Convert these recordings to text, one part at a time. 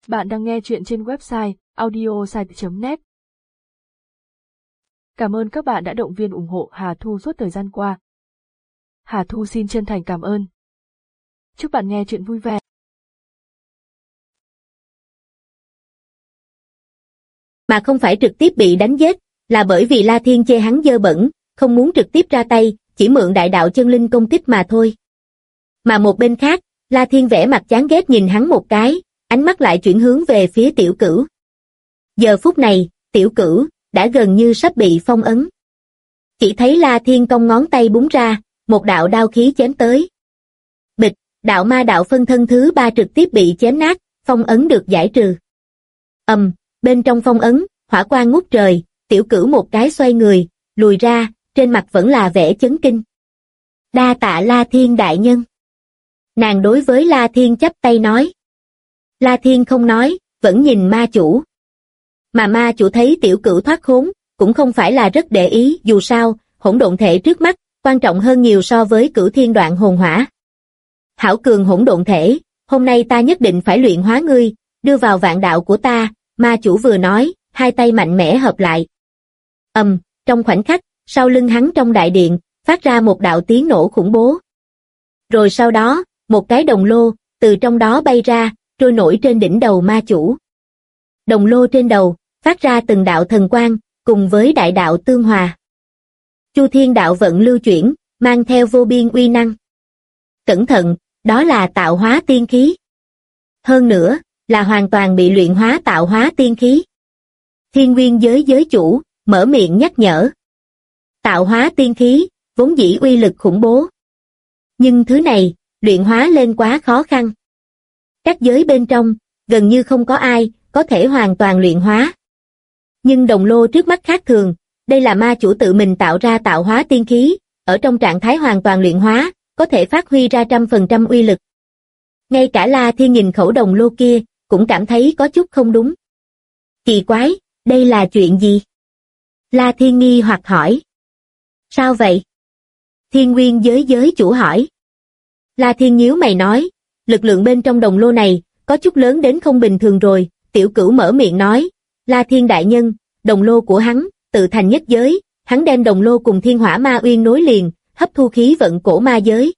Bạn đang nghe chuyện trên website audiosite.net. Cảm ơn các bạn đã động viên ủng hộ Hà Thu suốt thời gian qua. Hà Thu xin chân thành cảm ơn. Chúc bạn nghe chuyện vui vẻ. Mà không phải trực tiếp bị đánh giết, là bởi vì La Thiên chê hắn dơ bẩn, không muốn trực tiếp ra tay, chỉ mượn đại đạo chân linh công kích mà thôi. Mà một bên khác, La Thiên vẻ mặt chán ghét nhìn hắn một cái, ánh mắt lại chuyển hướng về phía Tiểu Cửu. Giờ phút này, Tiểu Cửu đã gần như sắp bị phong ấn. Chỉ thấy La Thiên cong ngón tay búng ra, một đạo đao khí chém tới. Bịch, đạo ma đạo phân thân thứ 3 trực tiếp bị chém nát, phong ấn được giải trừ. Bên trong phong ấn, hỏa quang ngút trời, Tiểu Cửu một cái xoay người, lùi ra, trên mặt vẫn là vẻ chấn kinh. Đa tạ La Thiên đại nhân. Nàng đối với La Thiên chắp tay nói. La Thiên không nói, vẫn nhìn ma chủ. Mà ma chủ thấy Tiểu Cửu thoát khốn, cũng không phải là rất để ý, dù sao, hỗn độn thể trước mắt, quan trọng hơn nhiều so với Cửu Thiên đoạn hồn hỏa. Hảo cường hỗn độn thể, hôm nay ta nhất định phải luyện hóa ngươi, đưa vào vạn đạo của ta, ma chủ vừa nói, hai tay mạnh mẽ hợp lại. Trong khoảnh khắc, sau lưng hắn trong đại điện, phát ra một đạo tiếng nổ khủng bố. Rồi sau đó, một cái đồng lô, từ trong đó bay ra, trôi nổi trên đỉnh đầu ma chủ. Đồng lô trên đầu, phát ra từng đạo thần quang, cùng với đại đạo tương hòa. Chu Thiên đạo vận lưu chuyển, mang theo vô biên uy năng. Cẩn thận, đó là tạo hóa tiên khí. Hơn nữa, là hoàn toàn bị luyện hóa tạo hóa tiên khí. Thiên Nguyên giới giới chủ, mở miệng nhắc nhở. Tạo hóa tiên khí, vốn dĩ uy lực khủng bố. Nhưng thứ này, luyện hóa lên quá khó khăn. Các giới bên trong, gần như không có ai, có thể hoàn toàn luyện hóa. Nhưng đồng lô trước mắt khác thường, đây là ma chủ tự mình tạo ra tạo hóa tiên khí, ở trong trạng thái hoàn toàn luyện hóa, có thể phát huy ra 100% uy lực. Ngay cả La Thiên nhìn khẩu đồng lô kia, cũng cảm thấy có chút không đúng. Kỳ quái, đây là chuyện gì? La Thiên nghi hoặc hỏi. Sao vậy? Thiên Nguyên giới giới chủ hỏi. La Thiên nhíu mày nói, lực lượng bên trong đồng lô này, có chút lớn đến không bình thường rồi, Tiểu Cửu mở miệng nói, La Thiên đại nhân, đồng lô của hắn, tự thành nhất giới, hắn đem đồng lô cùng thiên hỏa ma uyên nối liền, hấp thu khí vận cổ ma giới.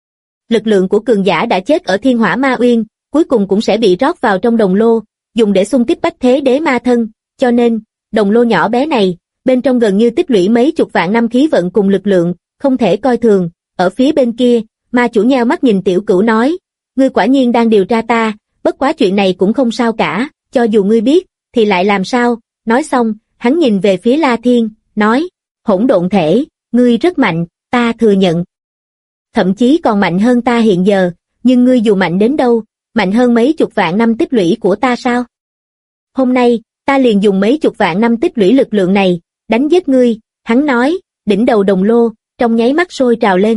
Lực lượng của cường giả đã chết ở thiên hỏa ma uyên, cuối cùng cũng sẽ bị rót vào trong đồng lô, dùng để xung kích bách thế đế ma thân, cho nên, đồng lô nhỏ bé này, bên trong gần như tích lũy mấy chục vạn năm khí vận cùng lực lượng, không thể coi thường. Ở phía bên kia, ma chủ nheo mắt nhìn Tiểu Cửu nói, ngươi quả nhiên đang điều tra ta, bất quá chuyện này cũng không sao cả, cho dù ngươi biết, thì lại làm sao? Nói xong, hắn nhìn về phía La Thiên, nói, hỗn độn thể, ngươi rất mạnh, ta thừa nhận. Thậm chí còn mạnh hơn ta hiện giờ, nhưng ngươi dù mạnh đến đâu, mạnh hơn mấy chục vạn năm tích lũy của ta sao? Hôm nay, ta liền dùng mấy chục vạn năm tích lũy lực lượng này, đánh giết ngươi, hắn nói, đỉnh đầu đồng lô, trong nháy mắt sôi trào lên.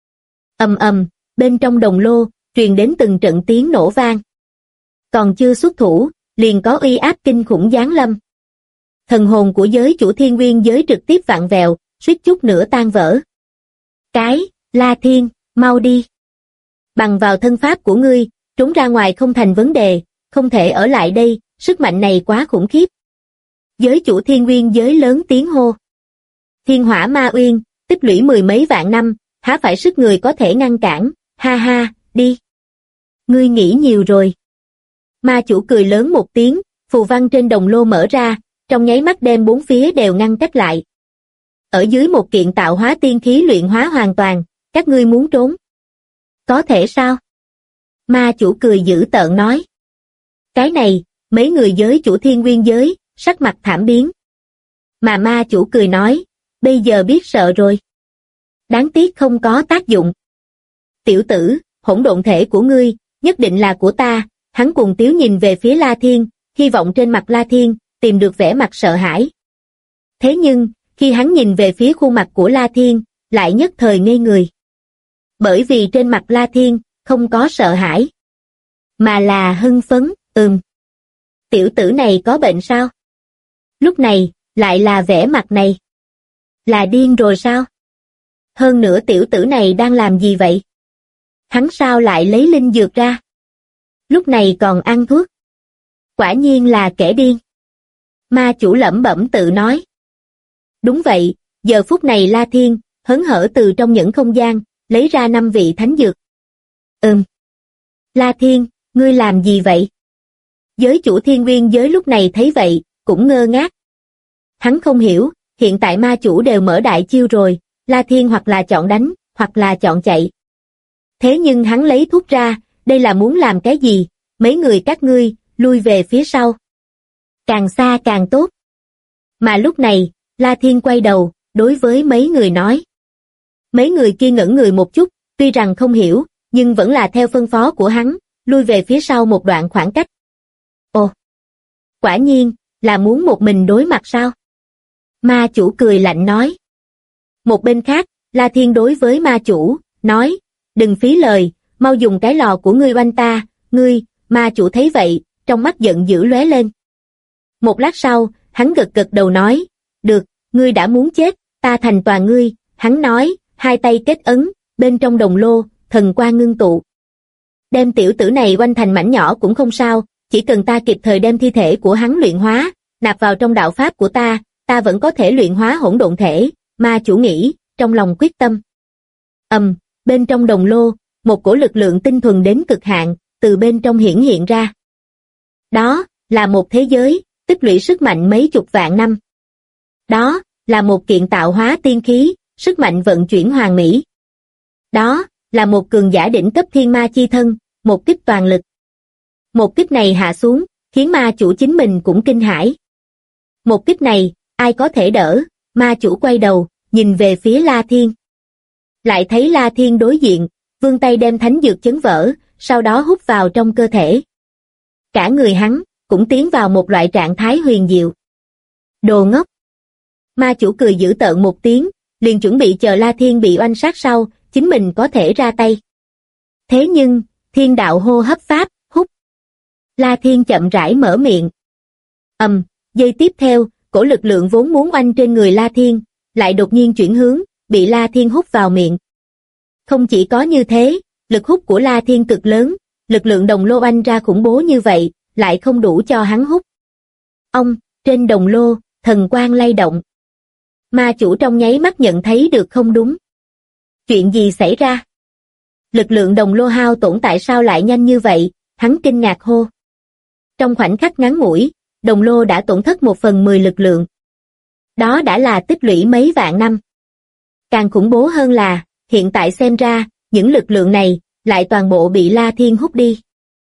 Bên trong đồng lô, truyền đến từng trận tiếng nổ vang. Còn chưa xuất thủ, liền có uy áp kinh khủng giáng lâm. Thần hồn của giới chủ Thiên Nguyên giới trực tiếp vặn vẹo, suýt chút nữa tan vỡ. La Thiên, mau đi. Bằng vào thân pháp của ngươi, trốn ra ngoài không thành vấn đề, không thể ở lại đây, sức mạnh này quá khủng khiếp. Giới chủ Thiên Nguyên giới lớn tiếng hô. Thiên hỏa ma uyên, tích lũy mười mấy vạn năm, há phải sức người có thể ngăn cản, ha ha, đi. Ngươi nghĩ nhiều rồi. Ma chủ cười lớn một tiếng, phù văn trên đồng lô mở ra, trong nháy mắt đem bốn phía đều ngăn cách lại. Ở dưới một kiện tạo hóa tiên khí luyện hóa hoàn toàn, các ngươi muốn trốn. Có thể sao? Ma chủ cười dữ tợn nói. Cái này, mấy người giới chủ Thiên Nguyên giới, sắc mặt thảm biến. Mà ma chủ cười nói, bây giờ biết sợ rồi. Đáng tiếc không có tác dụng. Tiểu tử, hỗn độn thể của ngươi, nhất định là của ta, hắn cuồng tiếu nhìn về phía La Thiên, hy vọng trên mặt La Thiên, tìm được vẻ mặt sợ hãi. Thế nhưng, khi hắn nhìn về phía khuôn mặt của La Thiên, lại nhất thời ngây người. Bởi vì trên mặt La Thiên, không có sợ hãi, mà là hưng phấn, Tiểu tử này có bệnh sao? Lúc này, lại là vẻ mặt này. Là điên rồi sao? Hơn nữa tiểu tử này đang làm gì vậy? Hắn sao lại lấy linh dược ra? Lúc này còn ăn thuốc. Quả nhiên là kẻ điên. Ma chủ lẩm bẩm tự nói. Đúng vậy, giờ phút này La Thiên, hớn hở từ trong những không gian, lấy ra 5 vị thánh dược. La Thiên, ngươi làm gì vậy? Giới chủ Thiên Nguyên giới lúc này thấy vậy, cũng ngơ ngác. Hắn không hiểu, hiện tại ma chủ đều mở đại chiêu rồi, La Thiên hoặc là chọn đánh, hoặc là chọn chạy. Thế nhưng hắn lấy thuốc ra, đây là muốn làm cái gì? Mấy người các ngươi, lui về phía sau. Càng xa càng tốt. Mà lúc này, La Thiên quay đầu, đối với mấy người nói. Mấy người kia ngẩn người một chút, tuy rằng không hiểu, nhưng vẫn là theo phân phó của hắn, lui về phía sau một đoạn khoảng cách. Ồ! Quả nhiên, là muốn một mình đối mặt sao? Ma chủ cười lạnh nói. Một bên khác, La Thiên đối với ma chủ, nói, đừng phí lời, mau dùng cái lò của ngươi oanh ta, ngươi, ma chủ thấy vậy, trong mắt giận dữ lóe lên. Một lát sau, hắn gật gật đầu nói, được, ngươi đã muốn chết, ta thành toàn ngươi, hắn nói, hai tay kết ấn, bên trong đồng lô, thần quang ngưng tụ. Đem tiểu tử này oanh thành mảnh nhỏ cũng không sao, chỉ cần ta kịp thời đem thi thể của hắn luyện hóa, nạp vào trong đạo pháp của ta vẫn có thể luyện hóa hỗn độn thể, ma chủ nghĩ, trong lòng quyết tâm. Bên trong đồng lô, một cổ lực lượng tinh thuần đến cực hạn, từ bên trong hiển hiện ra. Đó, là một thế giới, tích lũy sức mạnh mấy chục vạn năm. Đó, là một kiện tạo hóa tiên khí, sức mạnh vận chuyển hoàn mỹ. Đó, là một cường giả đỉnh cấp thiên ma chi thân, một kích toàn lực. Một kích này hạ xuống, khiến ma chủ chính mình cũng kinh hãi. Một kích này, ai có thể đỡ, ma chủ quay đầu, nhìn về phía La Thiên. Lại thấy La Thiên đối diện, vươn tay đem thánh dược chấn vỡ, sau đó hút vào trong cơ thể. Cả người hắn, cũng tiến vào một loại trạng thái huyền diệu. Đồ ngốc! Ma chủ cười dữ tợn một tiếng, liền chuẩn bị chờ La Thiên bị oanh sát sau, chính mình có thể ra tay. Thế nhưng, thiên đạo hô hấp pháp, hút. La Thiên chậm rãi mở miệng. Giây tiếp theo, cổ lực lượng vốn muốn oanh trên người La Thiên, lại đột nhiên chuyển hướng, bị La Thiên hút vào miệng. Không chỉ có như thế, lực hút của La Thiên cực lớn, lực lượng đồng lô oanh ra khủng bố như vậy, lại không đủ cho hắn hút. Trên đồng lô, thần quang lay động. Ma chủ trong nháy mắt nhận thấy được không đúng. Chuyện gì xảy ra? Lực lượng đồng lô hao tổn tại sao lại nhanh như vậy? Hắn kinh ngạc hô. Trong khoảnh khắc ngắn ngủi, đồng lô đã tổn thất 1/10 lực lượng. Đó đã là tích lũy mấy vạn năm. Càng khủng bố hơn là, hiện tại xem ra, những lực lượng này, lại toàn bộ bị La Thiên hút đi.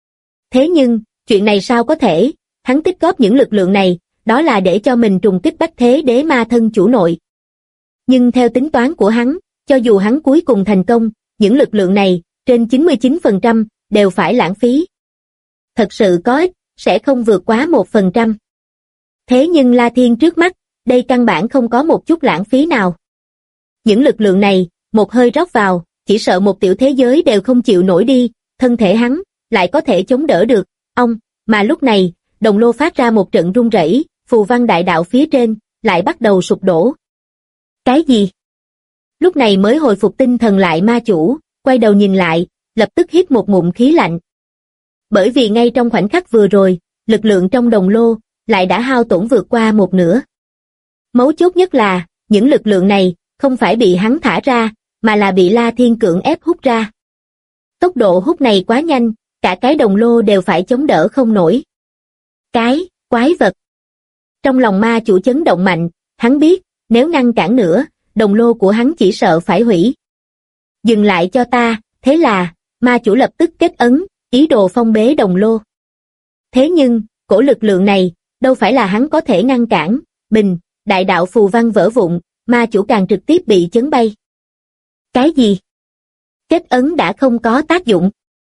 Thế nhưng, chuyện này sao có thể? Hắn tích góp những lực lượng này, đó là để cho mình trùng kích Bách Thế Đế Ma thân chủ nội. Nhưng theo tính toán của hắn, cho dù hắn cuối cùng thành công, những lực lượng này, trên 99%, đều phải lãng phí. Thật sự có ích, sẽ không vượt quá 1%. Thế nhưng La Thiên trước mắt, đây căn bản không có một chút lãng phí nào. Những lực lượng này, một hơi rót vào, chỉ sợ một tiểu thế giới đều không chịu nổi đi, thân thể hắn, lại có thể chống đỡ được. Mà lúc này, đồng lô phát ra một trận rung rẩy, phù văn đại đạo phía trên, lại bắt đầu sụp đổ. Cái gì? Lúc này mới hồi phục tinh thần lại ma chủ, quay đầu nhìn lại, lập tức hít một ngụm khí lạnh. Bởi vì ngay trong khoảnh khắc vừa rồi, lực lượng trong đồng lô, lại đã hao tổn vượt qua một nửa. Mấu chốt nhất là, những lực lượng này, không phải bị hắn thả ra, mà là bị La Thiên cưỡng ép hút ra. Tốc độ hút này quá nhanh, cả cái đồng lô đều phải chống đỡ không nổi. Cái, quái vật. Trong lòng ma chủ chấn động mạnh, hắn biết, nếu ngăn cản nữa, đồng lô của hắn chỉ sợ phải hủy. Dừng lại cho ta, thế là, ma chủ lập tức kết ấn, ý đồ phong bế đồng lô. Thế nhưng, cổ lực lượng này, đâu phải là hắn có thể ngăn cản, đại đạo phù văn vỡ vụn, ma chủ càng trực tiếp bị chấn bay. Cái gì? Kết ấn đã không có tác dụng.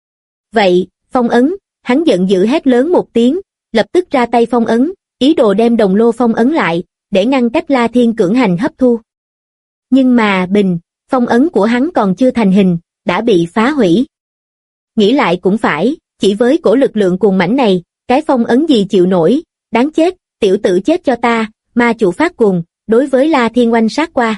Vậy, phong ấn, hắn giận dữ hét lớn một tiếng, lập tức ra tay phong ấn, ý đồ đem đồng lô phong ấn lại, để ngăn cách La Thiên cưỡng hành hấp thu. Nhưng mà, phong ấn của hắn còn chưa thành hình, đã bị phá hủy. Nghĩ lại cũng phải, chỉ với cổ lực lượng cuồng mãnh này, cái phong ấn gì chịu nổi, đáng chết, tiểu tử chết cho ta, ma chủ phát cuồng, đối với La Thiên oanh sát qua.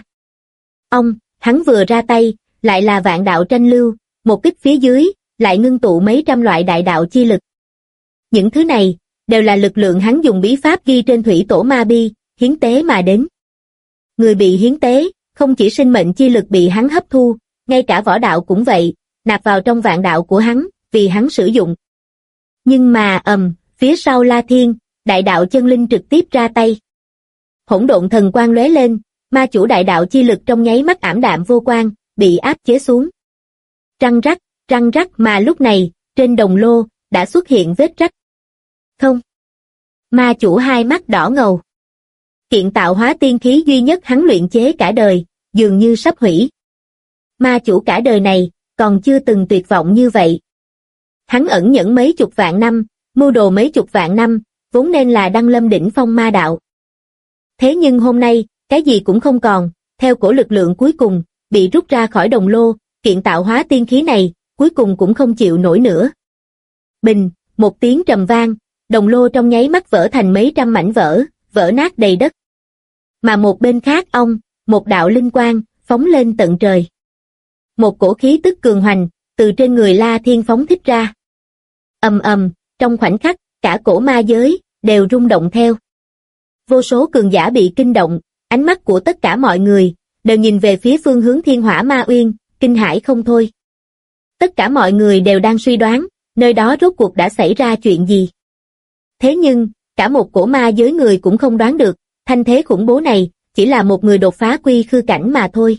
Hắn vừa ra tay, lại là vạn đạo tranh lưu, một kích phía dưới, lại ngưng tụ mấy trăm loại đại đạo chi lực. Những thứ này, đều là lực lượng hắn dùng bí pháp ghi trên thủy tổ ma bi, hiến tế mà đến. Người bị hiến tế, không chỉ sinh mệnh chi lực bị hắn hấp thu, ngay cả võ đạo cũng vậy, nạp vào trong vạn đạo của hắn, vì hắn sử dụng. Nhưng mà phía sau La Thiên, đại đạo chân linh trực tiếp ra tay. Hỗn độn thần quang lóe lên, ma chủ đại đạo chi lực trong nháy mắt ảm đạm vô quang, bị áp chế xuống. Răng rắc mà lúc này, trên đồng lô, đã xuất hiện vết rách. Không. Ma chủ hai mắt đỏ ngầu. Kiện tạo hóa tiên khí duy nhất hắn luyện chế cả đời, dường như sắp hủy. Ma chủ cả đời này, còn chưa từng tuyệt vọng như vậy. Hắn ẩn nhẫn mấy chục vạn năm, mưu đồ mấy chục vạn năm, vốn nên là đăng lâm đỉnh phong ma đạo. Thế nhưng hôm nay, cái gì cũng không còn, theo cổ lực lượng cuối cùng, bị rút ra khỏi đồng lô, kiện tạo hóa tiên khí này, cuối cùng cũng không chịu nổi nữa. Bình, một tiếng trầm vang, đồng lô trong nháy mắt vỡ thành mấy trăm mảnh vỡ, vỡ nát đầy đất. Mà một bên khác một đạo linh quang, phóng lên tận trời. Một cổ khí tức cường hoành, từ trên người La Thiên phóng thích ra. Trong khoảnh khắc, cả cổ ma giới, đều rung động theo. Vô số cường giả bị kinh động, ánh mắt của tất cả mọi người, đều nhìn về phía phương hướng Thiên Hỏa Ma Uyên, kinh hãi không thôi. Tất cả mọi người đều đang suy đoán, nơi đó rốt cuộc đã xảy ra chuyện gì. Thế nhưng, cả một cổ ma giới người cũng không đoán được, thanh thế khủng bố này, chỉ là một người đột phá quy khư cảnh mà thôi.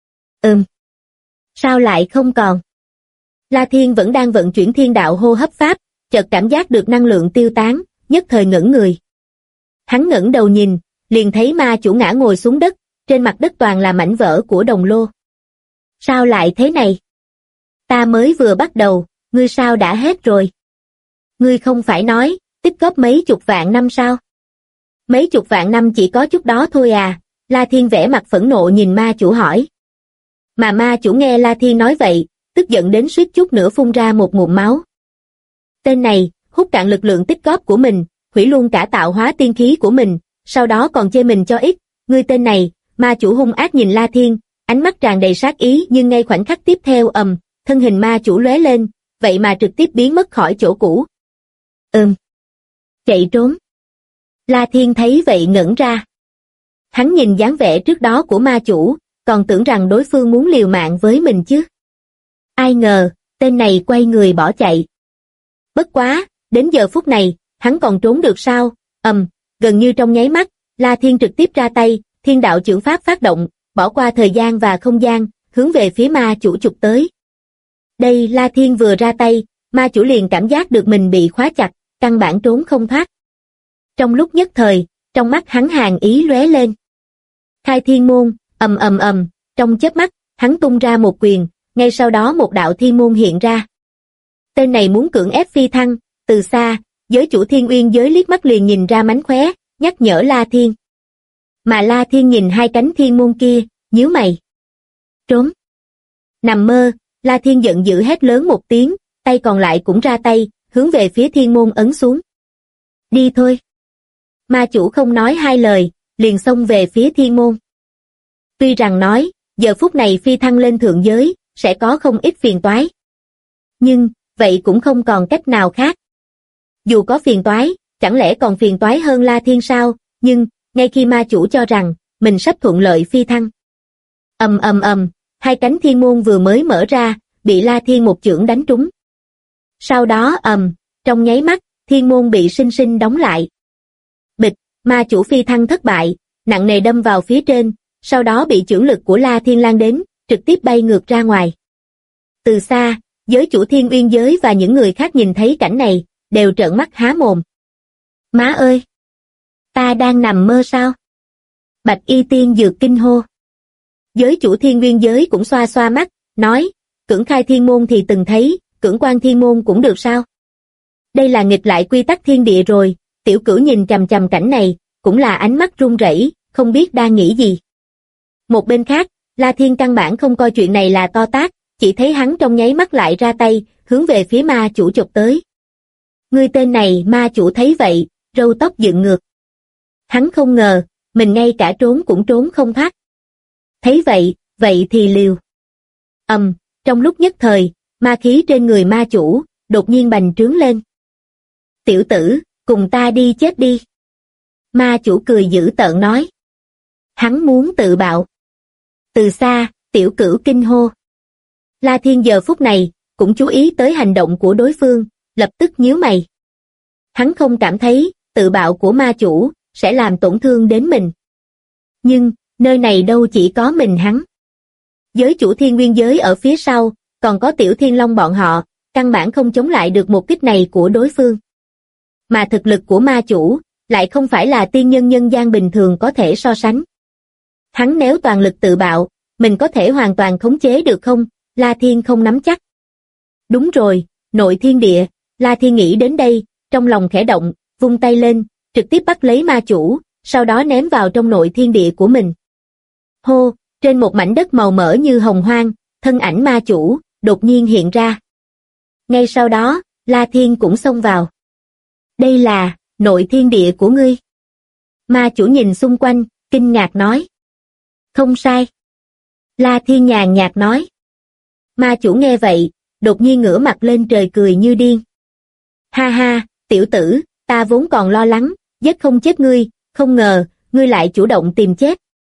Sao lại không còn? La Thiên vẫn đang vận chuyển thiên đạo hô hấp pháp, chợt cảm giác được năng lượng tiêu tán, nhất thời ngẩn người. Hắn ngẩng đầu nhìn, liền thấy ma chủ ngã ngồi xuống đất, trên mặt đất toàn là mảnh vỡ của đồng lô. Sao lại thế này? Ta mới vừa bắt đầu, ngươi sao đã hết rồi? Ngươi không phải nói, tích góp mấy chục vạn năm sao? Mấy chục vạn năm chỉ có chút đó thôi à? La Thiên vẻ mặt phẫn nộ nhìn ma chủ hỏi. Mà ma chủ nghe La Thiên nói vậy, tức giận đến suýt chút nữa phun ra một ngụm máu. Tên này, hút cạn lực lượng tích góp của mình, hủy luôn cả tạo hóa tiên khí của mình, sau đó còn chê mình cho ít, ngươi tên này, ma chủ hung ác nhìn La Thiên, ánh mắt tràn đầy sát ý nhưng ngay khoảnh khắc tiếp theo thân hình ma chủ lóe lên, vậy mà trực tiếp biến mất khỏi chỗ cũ. Chạy trốn. La Thiên thấy vậy ngẩn ra. Hắn nhìn dáng vẻ trước đó của ma chủ, còn tưởng rằng đối phương muốn liều mạng với mình chứ. Ai ngờ, tên này quay người bỏ chạy. Bất quá, đến giờ phút này, hắn còn trốn được sao? Gần như trong nháy mắt, La Thiên trực tiếp ra tay, thiên đạo chưởng pháp phát động, bỏ qua thời gian và không gian, hướng về phía ma chủ chụp tới. Đây La Thiên vừa ra tay, ma chủ liền cảm giác được mình bị khóa chặt, căn bản trốn không thoát. Trong lúc nhất thời, trong mắt hắn hàn ý lóe lên. Khai thiên môn, trong chớp mắt, hắn tung ra một quyền, ngay sau đó một đạo thiên môn hiện ra. Tên này muốn cưỡng ép phi thăng, từ xa, giới chủ Thiên Uyên giới liếc mắt liền nhìn ra mánh khóe, nhắc nhở La Thiên. Mà La Thiên nhìn hai cánh thiên môn kia, nhíu mày. Trốn. Nằm mơ, La Thiên giận dữ hét lớn một tiếng, tay còn lại cũng ra tay, hướng về phía thiên môn ấn xuống. Đi thôi. Ma chủ không nói hai lời, liền xông về phía thiên môn. Tuy rằng nói, giờ phút này phi thăng lên thượng giới, sẽ có không ít phiền toái. Nhưng, vậy cũng không còn cách nào khác. Dù có phiền toái, chẳng lẽ còn phiền toái hơn La Thiên sao? Nhưng, ngay khi ma chủ cho rằng, mình sắp thuận lợi phi thăng. Hai cánh thiên môn vừa mới mở ra, bị La Thiên một chưởng đánh trúng. Sau đó trong nháy mắt, thiên môn bị sinh sinh đóng lại. Bịch, ma chủ phi thăng thất bại, nặng nề đâm vào phía trên, sau đó bị chưởng lực của La Thiên lan đến, trực tiếp bay ngược ra ngoài. Từ xa, giới chủ Thiên Uyên giới và những người khác nhìn thấy cảnh này, đều trợn mắt há mồm. Má ơi! Ta đang nằm mơ sao? Bạch Y Tiên Dược kinh hô. Giới chủ Thiên Uyên giới cũng xoa xoa mắt, nói, cưỡng khai thiên môn thì từng thấy, cưỡng quan thiên môn cũng được sao? Đây là nghịch lại quy tắc thiên địa rồi, tiểu cửu nhìn chằm chằm cảnh này, cũng là ánh mắt run rẩy, không biết đang nghĩ gì. Một bên khác, La Thiên căn bản không coi chuyện này là to tát, chỉ thấy hắn trong nháy mắt lại ra tay, hướng về phía ma chủ chụp tới. Người tên này ma chủ thấy vậy, râu tóc dựng ngược. Hắn không ngờ, mình ngay cả trốn cũng trốn không thoát. Thấy vậy thì liều. Trong lúc nhất thời, ma khí trên người ma chủ, đột nhiên bành trướng lên. Tiểu tử, cùng ta đi chết đi. Ma chủ cười dữ tợn nói. Hắn muốn tự bạo. Từ xa, Tiểu Cửu kinh hô. La Thiên giờ phút này, cũng chú ý tới hành động của đối phương, lập tức nhíu mày. Hắn không cảm thấy, tự bạo của ma chủ, sẽ làm tổn thương đến mình. Nhưng, nơi này đâu chỉ có mình hắn. Giới chủ thiên nguyên giới ở phía sau, còn có Tiểu Thiên Long bọn họ, căn bản không chống lại được một kích này của đối phương. Mà thực lực của ma chủ, lại không phải là tiên nhân nhân gian bình thường có thể so sánh. Hắn nếu toàn lực tự bạo, mình có thể hoàn toàn khống chế được không? La Thiên không nắm chắc. Đúng rồi, nội thiên địa, La Thiên nghĩ đến đây, trong lòng khẽ động, vung tay lên, trực tiếp bắt lấy ma chủ, sau đó ném vào trong nội thiên địa của mình. Hô, trên một mảnh đất màu mỡ như hồng hoang, thân ảnh ma chủ, đột nhiên hiện ra. Ngay sau đó, La Thiên cũng xông vào. Đây là, nội thiên địa của ngươi. Ma chủ nhìn xung quanh, kinh ngạc nói. Không sai. La Thiên nhàn nhạt nói. Ma chủ nghe vậy, đột nhiên ngửa mặt lên trời cười như điên. Ha ha, tiểu tử, ta vốn còn lo lắng, giết không chết ngươi, không ngờ, ngươi lại chủ động tìm chết.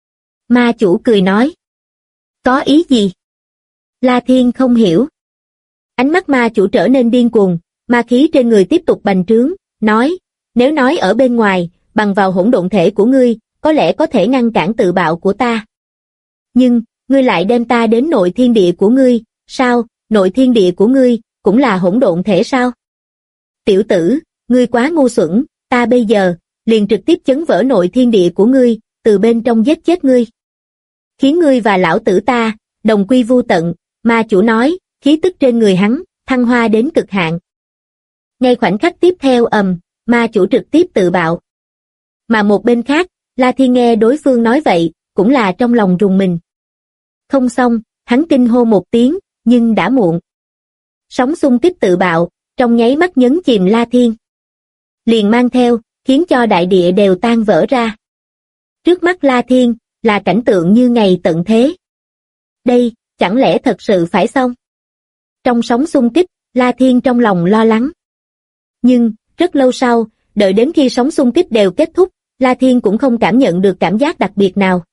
Ma chủ cười nói. Có ý gì? La Thiên không hiểu. Ánh mắt ma chủ trở nên điên cuồng, ma khí trên người tiếp tục bành trướng, nói, nếu nói ở bên ngoài, bằng vào hỗn độn thể của ngươi, có lẽ có thể ngăn cản tự bạo của ta. Nhưng, ngươi lại đem ta đến nội thiên địa của ngươi, sao, nội thiên địa của ngươi, cũng là hỗn độn thể sao? Tiểu tử, ngươi quá ngu xuẩn, ta bây giờ, liền trực tiếp chấn vỡ nội thiên địa của ngươi, từ bên trong giết chết ngươi. Khiến ngươi và lão tử ta, đồng quy vu tận, ma chủ nói, khí tức trên người hắn, thăng hoa đến cực hạn. Ngay khoảnh khắc tiếp theo ma chủ trực tiếp tự bạo. Mà một bên khác, La Thiên nghe đối phương nói vậy, cũng là trong lòng rùng mình. Không xong, hắn kinh hô một tiếng, nhưng đã muộn. Sóng xung kích tự bạo, trong nháy mắt nhấn chìm La Thiên. Liền mang theo, khiến cho đại địa đều tan vỡ ra. Trước mắt La Thiên, là cảnh tượng như ngày tận thế. Đây, chẳng lẽ thật sự phải xong? Trong sóng xung kích, La Thiên trong lòng lo lắng. Nhưng, rất lâu sau, đợi đến khi sóng xung kích đều kết thúc, La Thiên cũng không cảm nhận được cảm giác đặc biệt nào.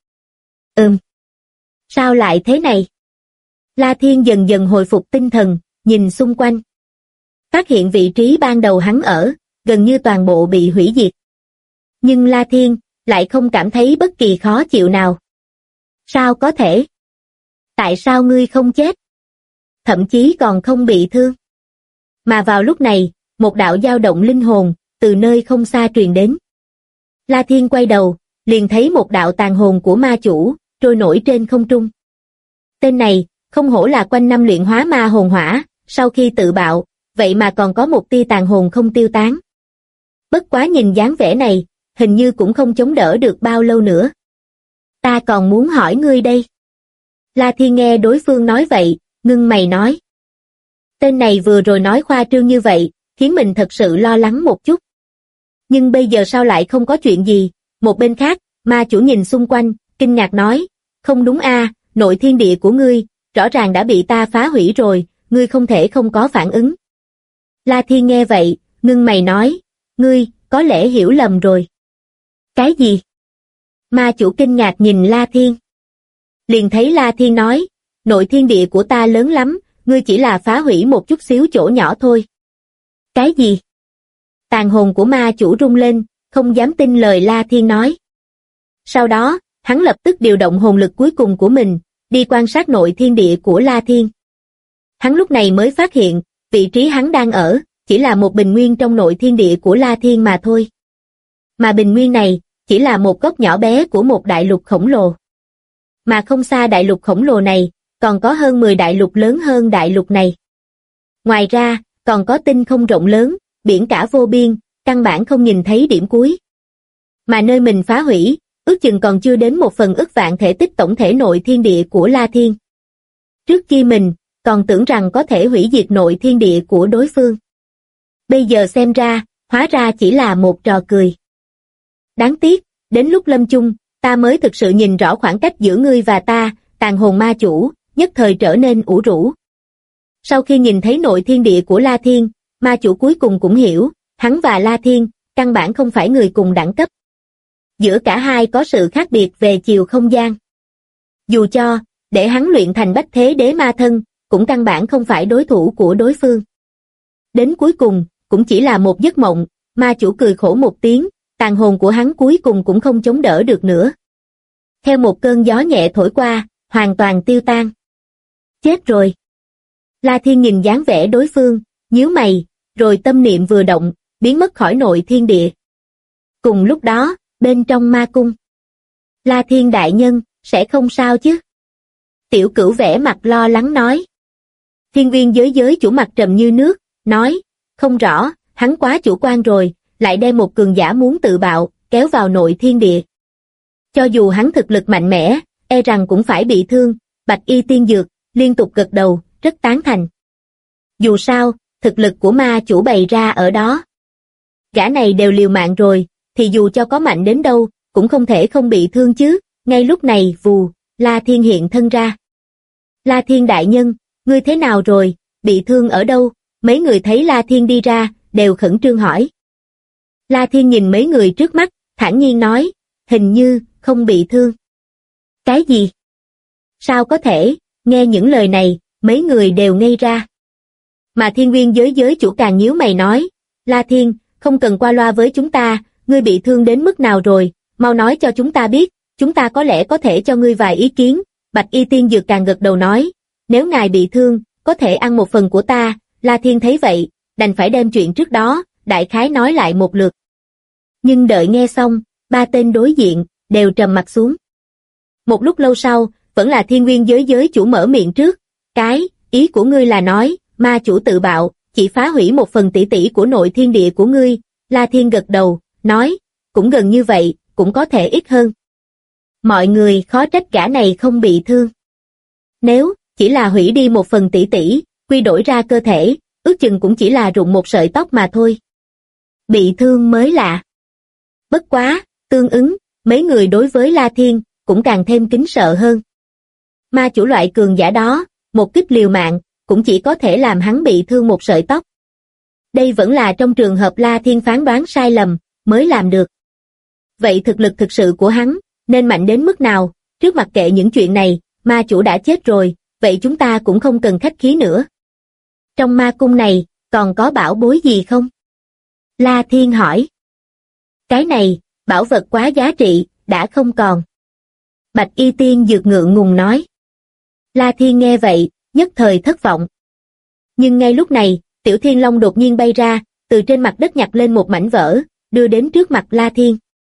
Sao lại thế này? La Thiên dần dần hồi phục tinh thần, nhìn xung quanh. Phát hiện vị trí ban đầu hắn ở, gần như toàn bộ bị hủy diệt. Nhưng La Thiên, lại không cảm thấy bất kỳ khó chịu nào. Sao có thể? Tại sao ngươi không chết? Thậm chí còn không bị thương. Mà vào lúc này, một đạo dao động linh hồn, từ nơi không xa truyền đến. La Thiên quay đầu, liền thấy một đạo tàn hồn của ma chủ, trôi nổi trên không trung. Tên này, không hổ là quanh năm luyện hóa ma hồn hỏa, sau khi tự bạo, vậy mà còn có một tia tàn hồn không tiêu tán. Bất quá nhìn dáng vẻ này, hình như cũng không chống đỡ được bao lâu nữa. Ta còn muốn hỏi ngươi đây. La Thiên nghe đối phương nói vậy, ngưng mày nói. Tên này vừa rồi nói khoa trương như vậy, khiến mình thật sự lo lắng một chút. Nhưng bây giờ sao lại không có chuyện gì? Một bên khác, ma chủ nhìn xung quanh, kinh ngạc nói, không đúng a, nội thiên địa của ngươi, rõ ràng đã bị ta phá hủy rồi, ngươi không thể không có phản ứng. La Thiên nghe vậy, ngưng mày nói, ngươi, có lẽ hiểu lầm rồi. Cái gì? Ma chủ kinh ngạc nhìn La Thiên. Liền thấy La Thiên nói, nội thiên địa của ta lớn lắm, ngươi chỉ là phá hủy một chút xíu chỗ nhỏ thôi. Cái gì? Tàn hồn của ma chủ rung lên, không dám tin lời La Thiên nói. Sau đó, hắn lập tức điều động hồn lực cuối cùng của mình, đi quan sát nội thiên địa của La Thiên. Hắn lúc này mới phát hiện, vị trí hắn đang ở, chỉ là một bình nguyên trong nội thiên địa của La Thiên mà thôi. Mà bình nguyên này, chỉ là một góc nhỏ bé của một đại lục khổng lồ. Mà không xa đại lục khổng lồ này, còn có hơn 10 đại lục lớn hơn đại lục này. Ngoài ra, còn có tinh không rộng lớn, biển cả vô biên, căn bản không nhìn thấy điểm cuối. Mà nơi mình phá hủy, ước chừng còn chưa đến 1/ức vạn thể tích tổng thể nội thiên địa của La Thiên. Trước kia mình, còn tưởng rằng có thể hủy diệt nội thiên địa của đối phương. Bây giờ xem ra, hóa ra chỉ là một trò cười. Đáng tiếc, đến lúc lâm chung, ta mới thực sự nhìn rõ khoảng cách giữa ngươi và ta, tàn hồn ma chủ, nhất thời trở nên ủ rũ. Sau khi nhìn thấy nội thiên địa của La Thiên, ma chủ cuối cùng cũng hiểu, hắn và La Thiên, căn bản không phải người cùng đẳng cấp. Giữa cả hai có sự khác biệt về chiều không gian. Dù cho, để hắn luyện thành bách thế đế ma thân, cũng căn bản không phải đối thủ của đối phương. Đến cuối cùng, cũng chỉ là một giấc mộng, ma chủ cười khổ một tiếng, tàn hồn của hắn cuối cùng cũng không chống đỡ được nữa. Theo một cơn gió nhẹ thổi qua, hoàn toàn tiêu tan. Chết rồi. La Thiên nhìn dáng vẻ đối phương, nhíu mày, rồi tâm niệm vừa động, biến mất khỏi nội thiên địa. Cùng lúc đó, bên trong ma cung. La Thiên đại nhân, sẽ không sao chứ? Tiểu Cửu vẻ mặt lo lắng nói. Thiên Viên giới chủ mặt trầm như nước, nói, không rõ, hắn quá chủ quan rồi, lại đem một cường giả muốn tự bạo, kéo vào nội thiên địa. Cho dù hắn thực lực mạnh mẽ, e rằng cũng phải bị thương. Bạch Y Tiên Dược liên tục gật đầu, rất tán thành. Dù sao, thực lực của ma chủ bày ra ở đó. Gã này đều liều mạng rồi, thì dù cho có mạnh đến đâu, cũng không thể không bị thương chứ. Ngay lúc này, vù, La Thiên hiện thân ra. La Thiên đại nhân, ngươi thế nào rồi, bị thương ở đâu? Mấy người thấy La Thiên đi ra, đều khẩn trương hỏi. La Thiên nhìn mấy người trước mắt, thản nhiên nói, hình như, không bị thương. Cái gì? Sao có thể? Nghe những lời này, mấy người đều ngây ra. Mà Thiên Viên giới chủ càng nhíu mày nói, La Thiên, không cần qua loa với chúng ta, ngươi bị thương đến mức nào rồi, mau nói cho chúng ta biết, chúng ta có lẽ có thể cho ngươi vài ý kiến. Bạch Y Tiên Dược càng gật đầu nói, nếu ngài bị thương, có thể ăn một phần của ta. La Thiên thấy vậy, đành phải đem chuyện trước đó, đại khái nói lại một lượt. Nhưng đợi nghe xong, ba tên đối diện, đều trầm mặt xuống. Một lúc lâu sau, vẫn là Thiên Viên giới chủ mở miệng trước, ý của ngươi là nói, ma chủ tự bạo, chỉ phá hủy một phần tỷ tỷ của nội thiên địa của ngươi. La Thiên gật đầu, nói, cũng gần như vậy, cũng có thể ít hơn. Mọi người khó trách gã này không bị thương. Nếu chỉ là hủy đi một phần tỷ tỷ, quy đổi ra cơ thể, ước chừng cũng chỉ là rụng một sợi tóc mà thôi. Bị thương mới lạ. Bất quá, tương ứng, mấy người đối với La Thiên, cũng càng thêm kính sợ hơn. Ma chủ loại cường giả đó, một kích liều mạng, cũng chỉ có thể làm hắn bị thương một sợi tóc. Đây vẫn là trong trường hợp La Thiên phán đoán sai lầm, mới làm được. Vậy thực lực thực sự của hắn, nên mạnh đến mức nào? Trước mặt kệ những chuyện này, ma chủ đã chết rồi, vậy chúng ta cũng không cần khách khí nữa. Trong ma cung này, còn có bảo bối gì không? La Thiên hỏi. Cái này, bảo vật quá giá trị, đã không còn. Bạch Y Tiên Dược ngượng ngùng nói. La Thiên nghe vậy, nhất thời thất vọng. Nhưng ngay lúc này, Tiểu Thiên Long đột nhiên bay ra, từ trên mặt đất nhặt lên một mảnh vỡ, đưa đến trước mặt La Thiên.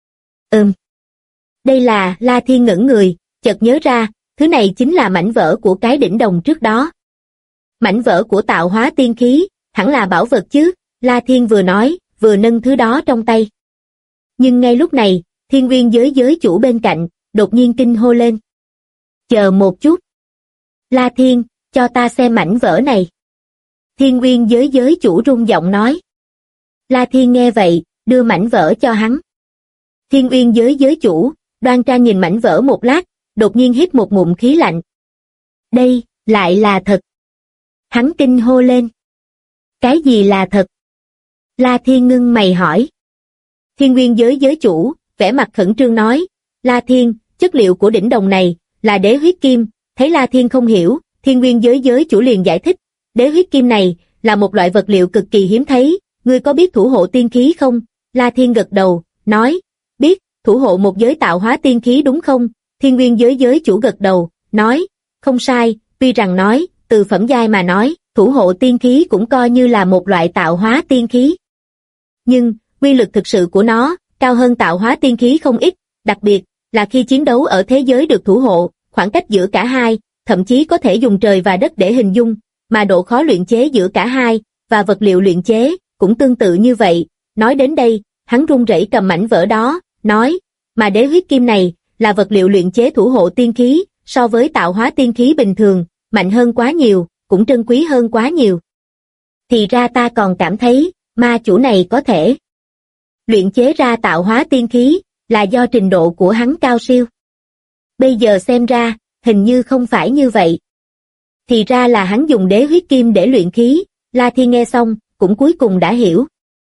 Đây là, La Thiên ngẩn người, chợt nhớ ra, thứ này chính là mảnh vỡ của cái đỉnh đồng trước đó. Mảnh vỡ của tạo hóa tiên khí, hẳn là bảo vật chứ, La Thiên vừa nói, vừa nâng thứ đó trong tay. Nhưng ngay lúc này, Thiên Viên giới chủ bên cạnh, đột nhiên kinh hô lên. Chờ một chút. La Thiên, cho ta xem mảnh vỡ này. Thiên Viên giới chủ rung giọng nói. La Thiên nghe vậy, đưa mảnh vỡ cho hắn. Thiên Viên giới chủ, đoan trang nhìn mảnh vỡ một lát, đột nhiên hít một ngụm khí lạnh. Đây, lại là thật. Hắn kinh hô lên. Cái gì là thật? La Thiên ngưng mày hỏi. Thiên Viên giới chủ, vẻ mặt khẩn trương nói, La Thiên, chất liệu của đỉnh đồng này, là đế huyết kim. Thấy La Thiên không hiểu, Thiên Viên giới chủ liền giải thích, đế huyết kim này, là một loại vật liệu cực kỳ hiếm thấy, ngươi có biết thủ hộ tiên khí không? La Thiên gật đầu, nói, biết, thủ hộ một giới tạo hóa tiên khí đúng không? Thiên Viên giới chủ gật đầu, nói, không sai, tuy rằng nói, từ phẩm giai mà nói, thủ hộ tiên khí cũng coi như là một loại tạo hóa tiên khí. Nhưng, uy lực thực sự của nó, cao hơn tạo hóa tiên khí không ít, đặc biệt, là khi chiến đấu ở thế giới được thủ hộ, khoảng cách giữa cả hai, thậm chí có thể dùng trời và đất để hình dung, mà độ khó luyện chế giữa cả hai, và vật liệu luyện chế, cũng tương tự như vậy. Nói đến đây, hắn run rẩy cầm mảnh vỡ đó, nói, mà đế huyết kim này, là vật liệu luyện chế thủ hộ tiên khí, so với tạo hóa tiên khí bình thường, mạnh hơn quá nhiều, cũng trân quý hơn quá nhiều. Thì ra ta còn cảm thấy, ma chủ này có thể luyện chế ra tạo hóa tiên khí, là do trình độ của hắn cao siêu. Bây giờ xem ra, hình như không phải như vậy. Thì ra là hắn dùng đế huyết kim để luyện khí. La Thiên nghe xong, cũng cuối cùng đã hiểu.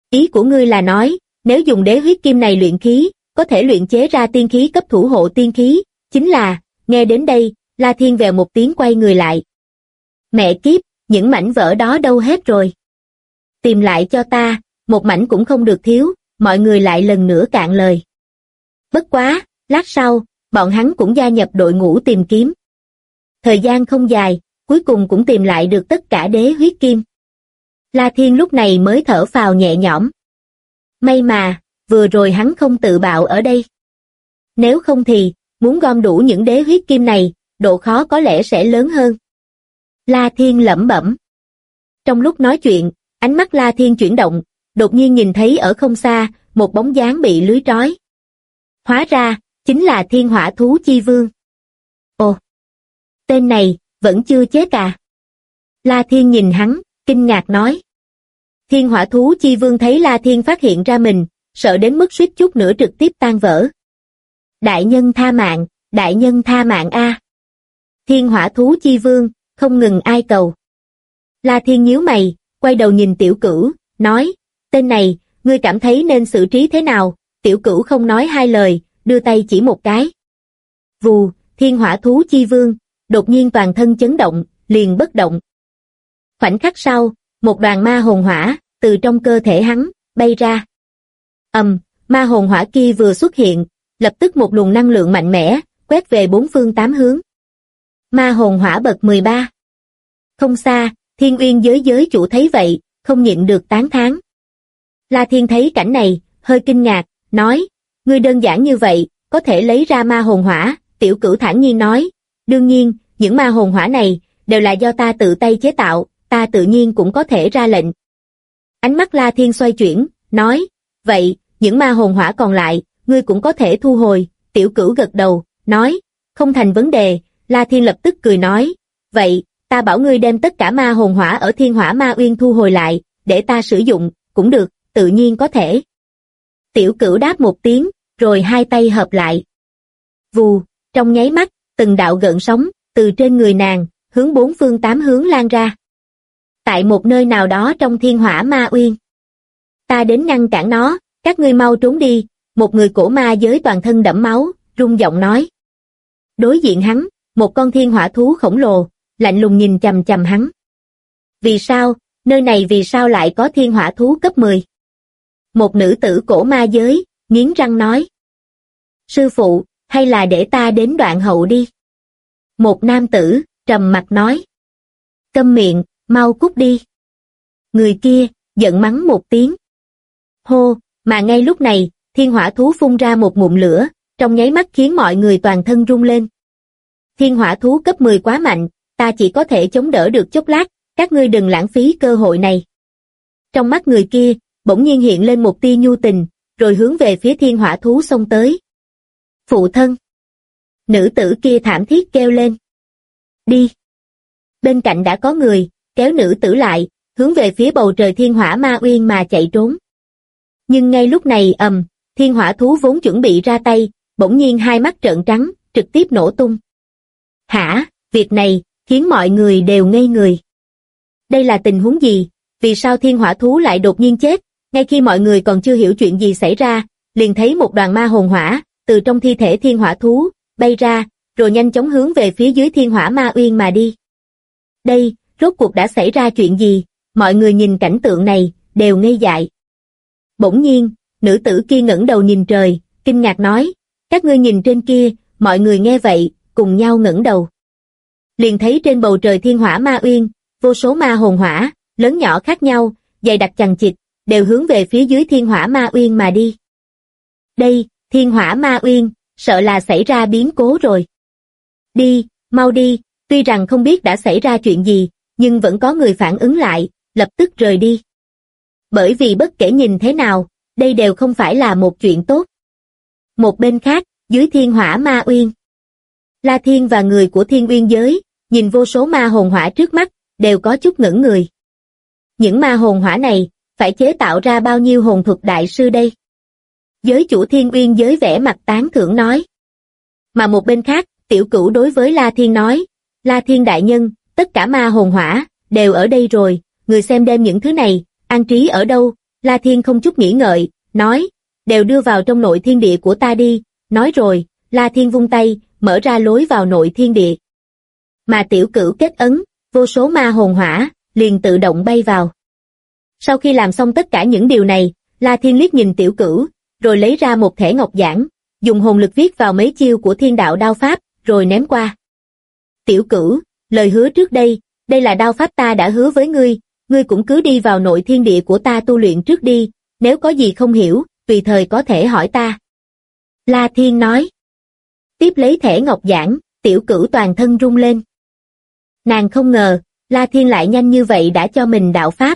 Ý của ngươi là nói, nếu dùng đế huyết kim này luyện khí, có thể luyện chế ra tiên khí cấp thủ hộ tiên khí, chính là, nghe đến đây, La Thiên vèo một tiếng quay người lại. Mẹ kiếp, những mảnh vỡ đó đâu hết rồi? Tìm lại cho ta, một mảnh cũng không được thiếu, mọi người lại lần nữa cạn lời. Bất quá, lát sau, bọn hắn cũng gia nhập đội ngũ tìm kiếm. Thời gian không dài, cuối cùng cũng tìm lại được tất cả đế huyết kim. La Thiên lúc này mới thở phào nhẹ nhõm. May mà, vừa rồi hắn không tự bạo ở đây. Nếu không thì, muốn gom đủ những đế huyết kim này, độ khó có lẽ sẽ lớn hơn. La Thiên lẩm bẩm. Trong lúc nói chuyện, ánh mắt La Thiên chuyển động, đột nhiên nhìn thấy ở không xa, một bóng dáng bị lưới trói. Hóa ra, chính là Thiên Hỏa Thú Chi Vương. Ồ, tên này, vẫn chưa chết à? La Thiên nhìn hắn, kinh ngạc nói. Thiên Hỏa Thú Chi Vương thấy La Thiên phát hiện ra mình, sợ đến mức suýt chút nữa trực tiếp tan vỡ. Đại nhân tha mạng a. Thiên Hỏa Thú Chi Vương, không ngừng ai cầu. La Thiên nhíu mày, quay đầu nhìn Tiểu Cửu, nói, tên này, ngươi cảm thấy nên xử trí thế nào? Tiểu Cửu không nói hai lời, đưa tay chỉ một cái. Vù, Thiên Hỏa Thú Chi Vương, đột nhiên toàn thân chấn động, liền bất động. Khoảnh khắc sau, một đoàn ma hồn hỏa, từ trong cơ thể hắn, bay ra. Ma hồn hỏa kia vừa xuất hiện, lập tức một luồng năng lượng mạnh mẽ, quét về bốn phương tám hướng. Ma hồn hỏa bậc 13. Không xa, Thiên Uyên giới chủ thấy vậy, không nhịn được tán thán. La Thiên thấy cảnh này, hơi kinh ngạc, nói, ngươi đơn giản như vậy, có thể lấy ra ma hồn hỏa. Tiểu Cửu thản nhiên nói, đương nhiên, những ma hồn hỏa này, đều là do ta tự tay chế tạo, ta tự nhiên cũng có thể ra lệnh. Ánh mắt La Thiên xoay chuyển, nói, vậy, những ma hồn hỏa còn lại, ngươi cũng có thể thu hồi. Tiểu Cửu gật đầu, nói, không thành vấn đề. La Thiên lập tức cười nói, vậy, ta bảo ngươi đem tất cả ma hồn hỏa ở Thiên Hỏa Ma Uyên thu hồi lại, để ta sử dụng, cũng được, tự nhiên có thể. Tiểu Cửu đáp một tiếng, rồi hai tay hợp lại. Vù, trong nháy mắt, từng đạo gợn sóng, từ trên người nàng, hướng bốn phương tám hướng lan ra. Tại một nơi nào đó trong Thiên Hỏa Ma Uyên. Ta đến ngăn cản nó, các ngươi mau trốn đi. Một người cổ ma giới toàn thân đẫm máu, rung giọng nói. Đối diện hắn, một con thiên hỏa thú khổng lồ, lạnh lùng nhìn chằm chằm hắn. Vì sao, nơi này vì sao lại có thiên hỏa thú cấp 10? Một nữ tử cổ ma giới, nghiến răng nói. Sư phụ, hay là để ta đến đoạn hậu đi? Một nam tử, trầm mặt nói. Câm miệng, mau cút đi. Người kia, giận mắng một tiếng. Hô, mà ngay lúc này, thiên hỏa thú phun ra một ngụm lửa, trong nháy mắt khiến mọi người toàn thân rung lên. Thiên hỏa thú cấp 10 quá mạnh, ta chỉ có thể chống đỡ được chốc lát, các ngươi đừng lãng phí cơ hội này. Trong mắt người kia, bỗng nhiên hiện lên một tia nhu tình, rồi hướng về phía thiên hỏa thú xông tới. Phụ thân! Nữ tử kia thảm thiết kêu lên. Đi! Bên cạnh đã có người, kéo nữ tử lại, hướng về phía bầu trời thiên hỏa ma uyên mà chạy trốn. Nhưng ngay lúc này thiên hỏa thú vốn chuẩn bị ra tay, bỗng nhiên hai mắt trợn trắng, trực tiếp nổ tung. Hả, việc này, khiến mọi người đều ngây người. Đây là tình huống gì? Vì sao thiên hỏa thú lại đột nhiên chết? Ngay khi mọi người còn chưa hiểu chuyện gì xảy ra, liền thấy một đoàn ma hồn hỏa, từ trong thi thể thiên hỏa thú, bay ra, rồi nhanh chóng hướng về phía dưới thiên hỏa ma uyên mà đi. Đây, rốt cuộc đã xảy ra chuyện gì? Mọi người nhìn cảnh tượng này, đều ngây dại. Bỗng nhiên, nữ tử kia ngẩng đầu nhìn trời, kinh ngạc nói, các ngươi nhìn trên kia. Mọi người nghe vậy, cùng nhau ngẩng đầu. Liền thấy trên bầu trời thiên hỏa ma uyên, vô số ma hồn hỏa, lớn nhỏ khác nhau, dày đặc chằng chịt, đều hướng về phía dưới thiên hỏa ma uyên mà đi. Đây, thiên hỏa ma uyên, sợ là xảy ra biến cố rồi. Đi, mau đi, tuy rằng không biết đã xảy ra chuyện gì, nhưng vẫn có người phản ứng lại, lập tức rời đi. Bởi vì bất kể nhìn thế nào, đây đều không phải là một chuyện tốt. Một bên khác, dưới thiên hỏa ma uyên, La Thiên và người của Thiên Uyên giới, nhìn vô số ma hồn hỏa trước mắt, đều có chút ngẩn người. Những ma hồn hỏa này, phải chế tạo ra bao nhiêu hồn thuật đại sư đây? Giới chủ Thiên Uyên giới vẻ mặt tán thưởng nói. Mà một bên khác, Tiểu Cửu đối với La Thiên nói, La Thiên đại nhân, tất cả ma hồn hỏa, đều ở đây rồi, người xem đem những thứ này, an trí ở đâu? La Thiên không chút nghĩ ngợi, nói, đều đưa vào trong nội thiên địa của ta đi, nói rồi, La Thiên vung tay, mở ra lối vào nội thiên địa. Mà Tiểu Cửu kết ấn, vô số ma hồn hỏa, liền tự động bay vào. Sau khi làm xong tất cả những điều này, La Thiên liếc nhìn Tiểu Cửu, rồi lấy ra một thẻ ngọc giản, dùng hồn lực viết vào mấy chiêu của thiên đạo đao pháp, rồi ném qua. Tiểu Cửu, lời hứa trước đây là đao pháp ta đã hứa với ngươi cũng cứ đi vào nội thiên địa của ta tu luyện trước đi, nếu có gì không hiểu, tùy thời có thể hỏi ta. La Thiên nói. Tiếp lấy thẻ ngọc giản, Tiểu Cửu toàn thân rung lên. Nàng không ngờ, La Thiên lại nhanh như vậy đã cho mình đạo pháp.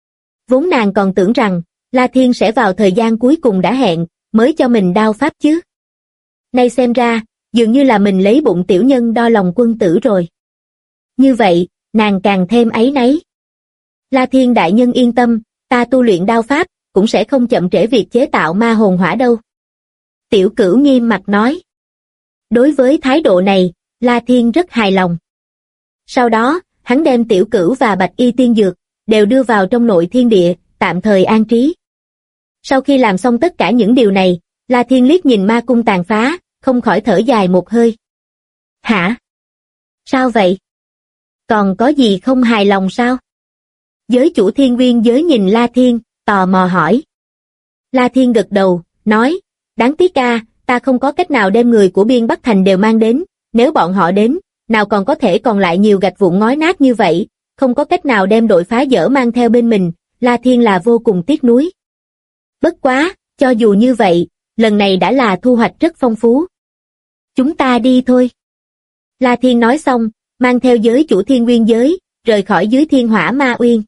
Vốn nàng còn tưởng rằng, La Thiên sẽ vào thời gian cuối cùng đã hẹn, mới cho mình đao pháp chứ. Nay xem ra, dường như là mình lấy bụng tiểu nhân đo lòng quân tử rồi. Như vậy, nàng càng thêm áy náy. La Thiên đại nhân yên tâm, ta tu luyện đao pháp, cũng sẽ không chậm trễ việc chế tạo ma hồn hỏa đâu. Tiểu Cửu nghiêm mặt nói. Đối với thái độ này, La Thiên rất hài lòng. Sau đó, hắn đem Tiểu Cửu và Bạch Y tiên dược, đều đưa vào trong nội thiên địa, tạm thời an trí. Sau khi làm xong tất cả những điều này, La Thiên liếc nhìn ma cung tàn phá, không khỏi thở dài một hơi. Hả? Sao vậy? Còn có gì không hài lòng sao? Giới chủ Thiên Nguyên giới nhìn La Thiên, tò mò hỏi. La Thiên gật đầu, nói, đáng tiếc ta không có cách nào đem người của Biên Bắc Thành đều mang đến, nếu bọn họ đến, nào còn có thể còn lại nhiều gạch vụn ngói nát như vậy, không có cách nào đem đội phá dỡ mang theo bên mình, La Thiên là vô cùng tiếc nuối. Bất quá, cho dù như vậy, lần này đã là thu hoạch rất phong phú. Chúng ta đi thôi. La Thiên nói xong, mang theo giới chủ Thiên Nguyên giới, rời khỏi dưới Thiên Hỏa Ma Uyên.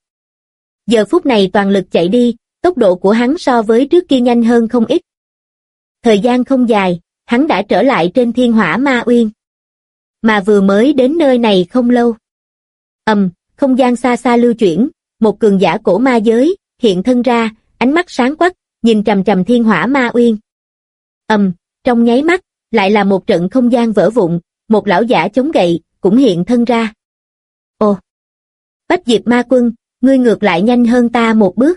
Giờ phút này toàn lực chạy đi, tốc độ của hắn so với trước kia nhanh hơn không ít. Thời gian không dài, hắn đã trở lại trên Thiên Hỏa Ma Uyên. Mà vừa mới đến nơi này không lâu. Không gian xa xa lưu chuyển, một cường giả cổ ma giới, hiện thân ra, ánh mắt sáng quắc, nhìn trầm trầm Thiên Hỏa Ma Uyên. Trong nháy mắt, lại là một trận không gian vỡ vụn, một lão giả chống gậy, cũng hiện thân ra. Ồ! Bách Diệp Ma Quân, ngươi ngược lại nhanh hơn ta một bước.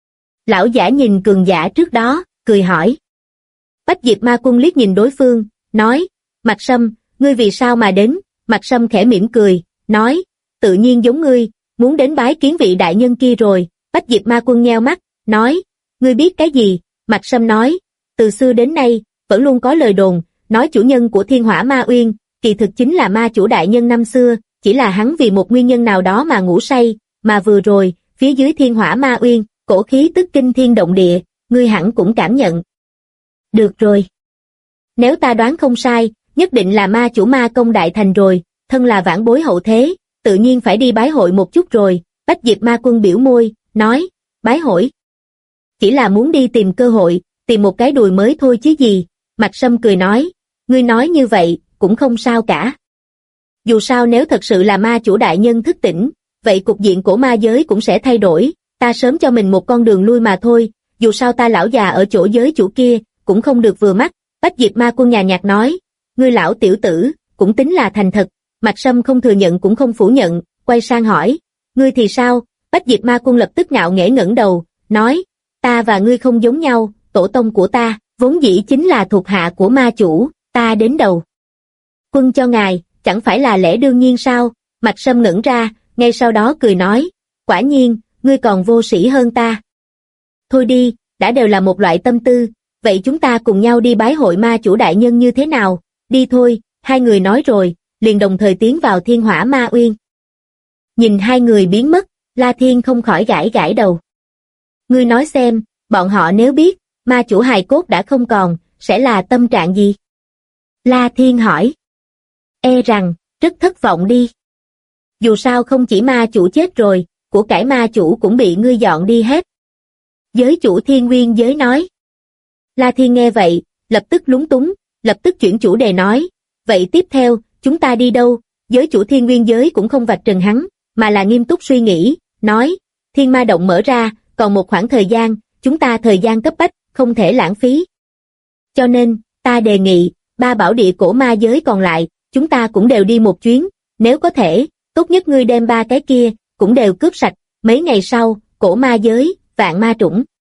Lão giả nhìn cường giả trước đó, cười hỏi. Bách Diệp Ma Quân liếc nhìn đối phương, nói, Mạc Sâm, ngươi vì sao mà đến? Mạc Sâm khẽ mỉm cười, nói, tự nhiên giống ngươi, muốn đến bái kiến vị đại nhân kia rồi. Bách Diệp Ma Quân nheo mắt, nói, ngươi biết cái gì? Mạc Sâm nói, từ xưa đến nay, vẫn luôn có lời đồn, nói chủ nhân của Thiên Hỏa Ma Uyên, kỳ thực chính là ma chủ đại nhân năm xưa, chỉ là hắn vì một nguyên nhân nào đó mà ngủ say, mà vừa rồi, phía dưới Thiên Hỏa Ma Uyên, cổ khí tức kinh thiên động địa, ngươi hẳn cũng cảm nhận. Được rồi. Nếu ta đoán không sai, nhất định là ma chủ Ma Công đại thành rồi, thân là vãn bối hậu thế, tự nhiên phải đi bái hội một chút rồi. Bách Diệp Ma Quân biểu môi, nói, bái hội. Chỉ là muốn đi tìm cơ hội, tìm một cái đùi mới thôi chứ gì. Mạc Sâm cười nói, ngươi nói như vậy, cũng không sao cả. Dù sao nếu thật sự là ma chủ đại nhân thức tỉnh, vậy cục diện của ma giới cũng sẽ thay đổi, ta sớm cho mình một con đường lui mà thôi, dù sao ta lão già ở chỗ giới chủ kia, cũng không được vừa mắt. Bách Diệp Ma Quân nhàn nhạt nói, ngươi lão tiểu tử, cũng tính là thành thật. Mạc Sâm không thừa nhận cũng không phủ nhận, quay sang hỏi, ngươi thì sao? Bách Diệp Ma Quân lập tức ngạo nghễ ngẩng đầu, nói, ta và ngươi không giống nhau, tổ tông của ta, vốn dĩ chính là thuộc hạ của ma chủ, ta đến đầu. Quân cho ngài, chẳng phải là lẽ đương nhiên sao? Mạc Sâm ngẩn ra, ngay sau đó cười nói, quả nhiên, ngươi còn vô sĩ hơn ta. Thôi đi, đã đều là một loại tâm tư, vậy chúng ta cùng nhau đi bái hội ma chủ đại nhân như thế nào? Đi thôi, hai người nói rồi, liền đồng thời tiến vào Thiên Hỏa Ma Uyên. Nhìn hai người biến mất, La Thiên không khỏi gãi gãi đầu. Ngươi nói xem, bọn họ nếu biết, ma chủ hài cốt đã không còn, sẽ là tâm trạng gì? La Thiên hỏi. E rằng, rất thất vọng đi. Dù sao không chỉ ma chủ chết rồi, của cải ma chủ cũng bị ngươi dọn đi hết. Giới chủ Thiên Nguyên giới nói. La Thiên nghe vậy, lập tức lúng túng, lập tức chuyển chủ đề nói, vậy tiếp theo, chúng ta đi đâu? Giới chủ Thiên Nguyên giới cũng không vạch trần hắn, mà là nghiêm túc suy nghĩ, nói, Thiên Ma Động mở ra, còn một khoảng thời gian, chúng ta thời gian cấp bách, không thể lãng phí. Cho nên, ta đề nghị, 3 bảo địa cổ ma giới còn lại, chúng ta cũng đều đi một chuyến, nếu có thể, tốt nhất ngươi đem 3 cái kia, cũng đều cướp sạch, mấy ngày sau, cổ ma giới, vạn ma trũng.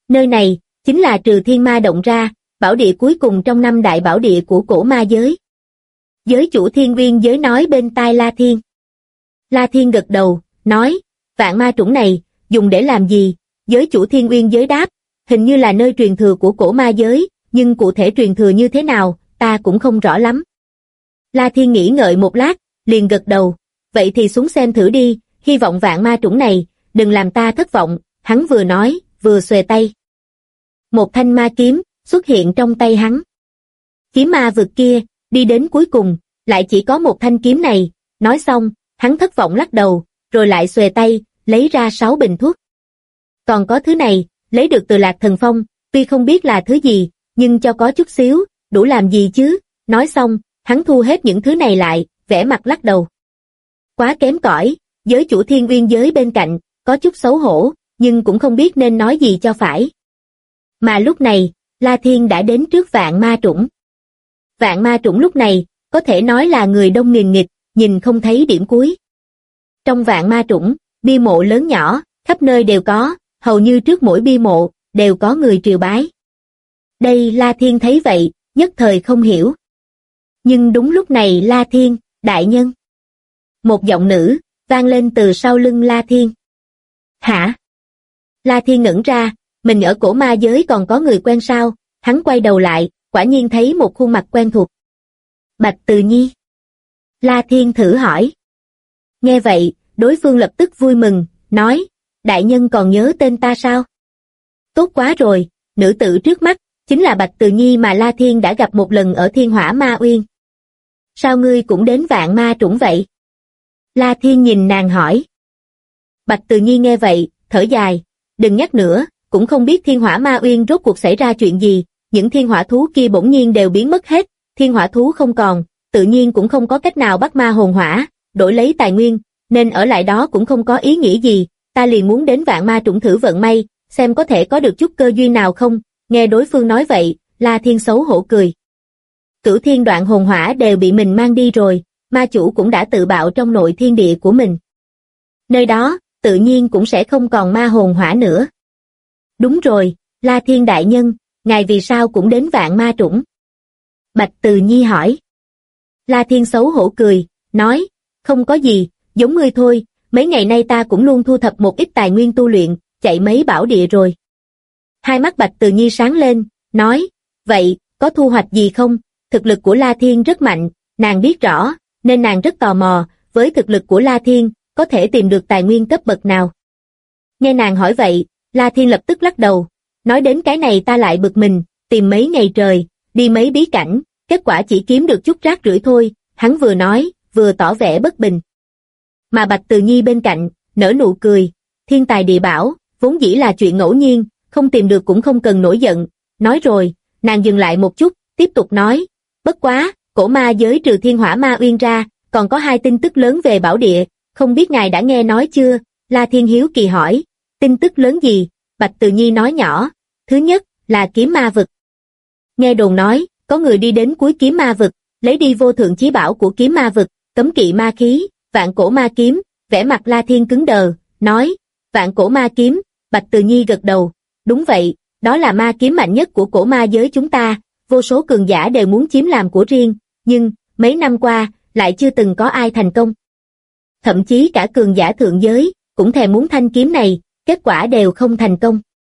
Nơi này, chính là trừ thiên ma động ra, bảo địa cuối cùng trong 5 đại bảo địa của cổ ma giới. Giới chủ Thiên Nguyên giới nói bên tai La Thiên. La Thiên gật đầu, nói, vạn ma trũng này, dùng để làm gì? Giới chủ Thiên Nguyên giới đáp, hình như là nơi truyền thừa của cổ ma giới, nhưng cụ thể truyền thừa như thế nào, ta cũng không rõ lắm. La Thiên nghĩ ngợi một lát, liền gật đầu, vậy thì xuống xem thử đi, hy vọng vạn ma trũng này, đừng làm ta thất vọng, hắn vừa nói, vừa xuề tay. Một thanh ma kiếm, xuất hiện trong tay hắn. Kiếm ma vực kia, đi đến cuối cùng, lại chỉ có một thanh kiếm này, nói xong, hắn thất vọng lắc đầu, rồi lại xuề tay, lấy ra 6 bình thuốc. Còn có thứ này, lấy được từ Lạc Thần Phong, tuy không biết là thứ gì, nhưng cho có chút xíu, đủ làm gì chứ, nói xong, hắn thu hết những thứ này lại, vẻ mặt lắc đầu. Quá kém cỏi, giới chủ Thiên Uyên giới bên cạnh, có chút xấu hổ, nhưng cũng không biết nên nói gì cho phải. Mà lúc này, La Thiên đã đến trước vạn ma trũng. Vạn ma trũng lúc này, có thể nói là người đông nghìn nghịt, nhìn không thấy điểm cuối. Trong vạn ma trũng, bia mộ lớn nhỏ, khắp nơi đều có, hầu như trước mỗi bia mộ, đều có người triều bái. Đây La Thiên thấy vậy, nhất thời không hiểu. Nhưng đúng lúc này La Thiên, đại nhân. Một giọng nữ, vang lên từ sau lưng La Thiên. Hả? La Thiên ngẩn ra, mình ở cổ ma giới còn có người quen sao? Hắn quay đầu lại, quả nhiên thấy một khuôn mặt quen thuộc. Bạch Từ Nhi. La Thiên thử hỏi. Nghe vậy, đối phương lập tức vui mừng, nói, đại nhân còn nhớ tên ta sao? Tốt quá rồi, nữ tử trước mắt, chính là Bạch Từ Nhi mà La Thiên đã gặp một lần ở Thiên Hỏa Ma Uyên. Sao ngươi cũng đến vạn ma trũng vậy? La Thiên nhìn nàng hỏi. Bạch Từ Nhi nghe vậy, thở dài, đừng nhắc nữa, cũng không biết Thiên Hỏa Ma Uyên rốt cuộc xảy ra chuyện gì, những thiên hỏa thú kia bỗng nhiên đều biến mất hết, thiên hỏa thú không còn, tự nhiên cũng không có cách nào bắt ma hồn hỏa, đổi lấy tài nguyên, nên ở lại đó cũng không có ý nghĩa gì, ta liền muốn đến vạn ma trũng thử vận may, xem có thể có được chút cơ duyên nào không, nghe đối phương nói vậy, La Thiên xấu hổ cười. Cửu thiên đoạn hồn hỏa đều bị mình mang đi rồi, ma chủ cũng đã tự bạo trong nội thiên địa của mình. Nơi đó, tự nhiên cũng sẽ không còn ma hồn hỏa nữa. Đúng rồi, La Thiên đại nhân, ngài vì sao cũng đến vạn ma trũng? Bạch Từ Nhi hỏi. La Thiên xấu hổ cười, nói, không có gì, giống ngươi thôi, mấy ngày nay ta cũng luôn thu thập một ít tài nguyên tu luyện, chạy mấy bảo địa rồi. Hai mắt Bạch Từ Nhi sáng lên, nói, vậy, có thu hoạch gì không? Thực lực của La Thiên rất mạnh, nàng biết rõ, nên nàng rất tò mò, với thực lực của La Thiên, có thể tìm được tài nguyên cấp bậc nào. Nghe nàng hỏi vậy, La Thiên lập tức lắc đầu, nói đến cái này ta lại bực mình, tìm mấy ngày trời, đi mấy bí cảnh, kết quả chỉ kiếm được chút rác rưởi thôi, hắn vừa nói, vừa tỏ vẻ bất bình. Mà Bạch Từ Nhi bên cạnh, nở nụ cười, thiên tài địa bảo, vốn dĩ là chuyện ngẫu nhiên, không tìm được cũng không cần nổi giận, nói rồi, nàng dừng lại một chút, tiếp tục nói, bất quá, cổ ma giới trừ Thiên Hỏa Ma Uyên ra, còn có 2 tin tức lớn về bảo địa, không biết ngài đã nghe nói chưa? La Thiên hiếu kỳ hỏi, tin tức lớn gì? Bạch Từ Nhi nói nhỏ, thứ nhất, là kiếm ma vực. Nghe đồn nói, có người đi đến cuối kiếm ma vực, lấy đi vô thượng chí bảo của kiếm ma vực, cấm kỵ ma khí, vạn cổ ma kiếm, vẻ mặt La Thiên cứng đờ, nói, vạn cổ ma kiếm, Bạch Từ Nhi gật đầu, đúng vậy, đó là ma kiếm mạnh nhất của cổ ma giới chúng ta, vô số cường giả đều muốn chiếm làm của riêng, nhưng, mấy năm qua, lại chưa từng có ai thành công. Thậm chí cả cường giả thượng giới, cũng thèm muốn thanh kiếm này, kết quả đều không thành công.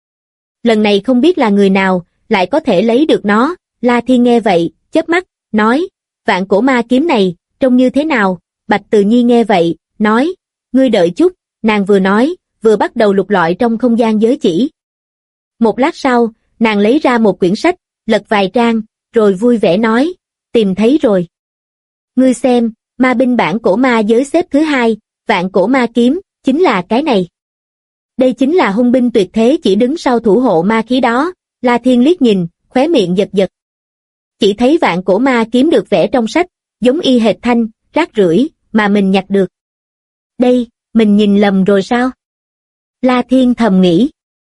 Lần này không biết là người nào, lại có thể lấy được nó, La Thiên nghe vậy, chớp mắt, nói, vạn cổ ma kiếm này, trông như thế nào? Bạch Từ Nhi nghe vậy, nói, ngươi đợi chút, nàng vừa nói, vừa bắt đầu lục lọi trong không gian giới chỉ. Một lát sau, nàng lấy ra một quyển sách, lật vài trang, rồi vui vẻ nói, tìm thấy rồi. Ngươi xem, ma binh bản cổ ma giới xếp thứ 2, vạn cổ ma kiếm, chính là cái này. Đây chính là hung binh tuyệt thế chỉ đứng sau thủ hộ ma khí đó, La Thiên liếc nhìn, khóe miệng giật giật. Chỉ thấy vạn cổ ma kiếm được vẽ trong sách, giống y hệt thanh, rác rưởi mà mình nhặt được. Đây, mình nhìn lầm rồi sao? La Thiên thầm nghĩ.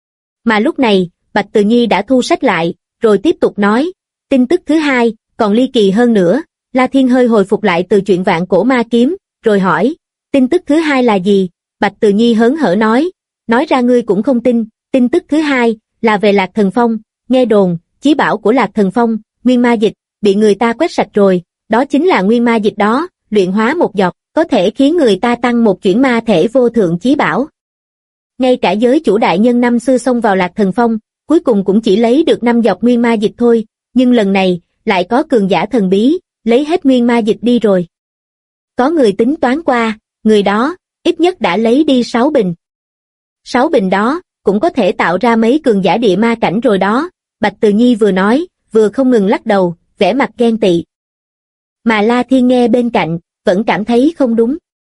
Mà lúc này, Bạch Từ Nhi đã thu sách lại, rồi tiếp tục nói, tin tức thứ 2, còn ly kỳ hơn nữa. La Thiên hơi hồi phục lại từ chuyện vạn cổ ma kiếm, rồi hỏi, tin tức thứ 2 là gì? Bạch Từ Nhi hớn hở nói ra ngươi cũng không tin, tin tức thứ 2 là về Lạc Thần Phong, nghe đồn, chí bảo của Lạc Thần Phong, nguyên ma dịch, bị người ta quét sạch rồi, đó chính là nguyên ma dịch đó, luyện hóa một giọt, có thể khiến người ta tăng một chuyển ma thể vô thượng chí bảo. Ngay cả giới chủ đại nhân năm xưa xông vào Lạc Thần Phong, cuối cùng cũng chỉ lấy được 5 giọt nguyên ma dịch thôi, nhưng lần này, lại có cường giả thần bí, lấy hết nguyên ma dịch đi rồi. Có người tính toán qua, người đó, ít nhất đã lấy đi 6 bình. 6 bình đó, cũng có thể tạo ra mấy cường giả địa ma cảnh rồi đó, Bạch Từ Nhi vừa nói, vừa không ngừng lắc đầu, vẻ mặt ghen tị. Mà La Thiên nghe bên cạnh, vẫn cảm thấy không đúng.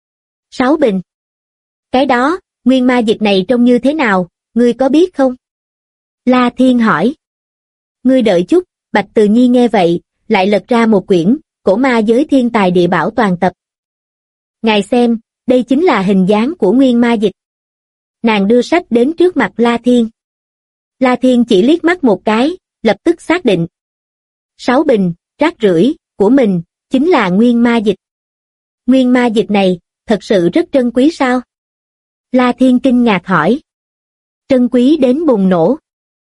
6 bình. Cái đó, nguyên ma dịch này trông như thế nào, ngươi có biết không? La Thiên hỏi. Ngươi đợi chút, Bạch Từ Nhi nghe vậy, lại lật ra một quyển, Cổ Ma Giới Thiên Tài Địa Bảo toàn tập. Ngài xem, đây chính là hình dáng của nguyên ma dịch. Nàng đưa sách đến trước mặt La Thiên. La Thiên chỉ liếc mắt một cái, lập tức xác định. 6 bình, rác rưởi, của mình, chính là nguyên ma dịch. Nguyên ma dịch này, thật sự rất trân quý sao? La Thiên kinh ngạc hỏi. Trân quý đến bùng nổ.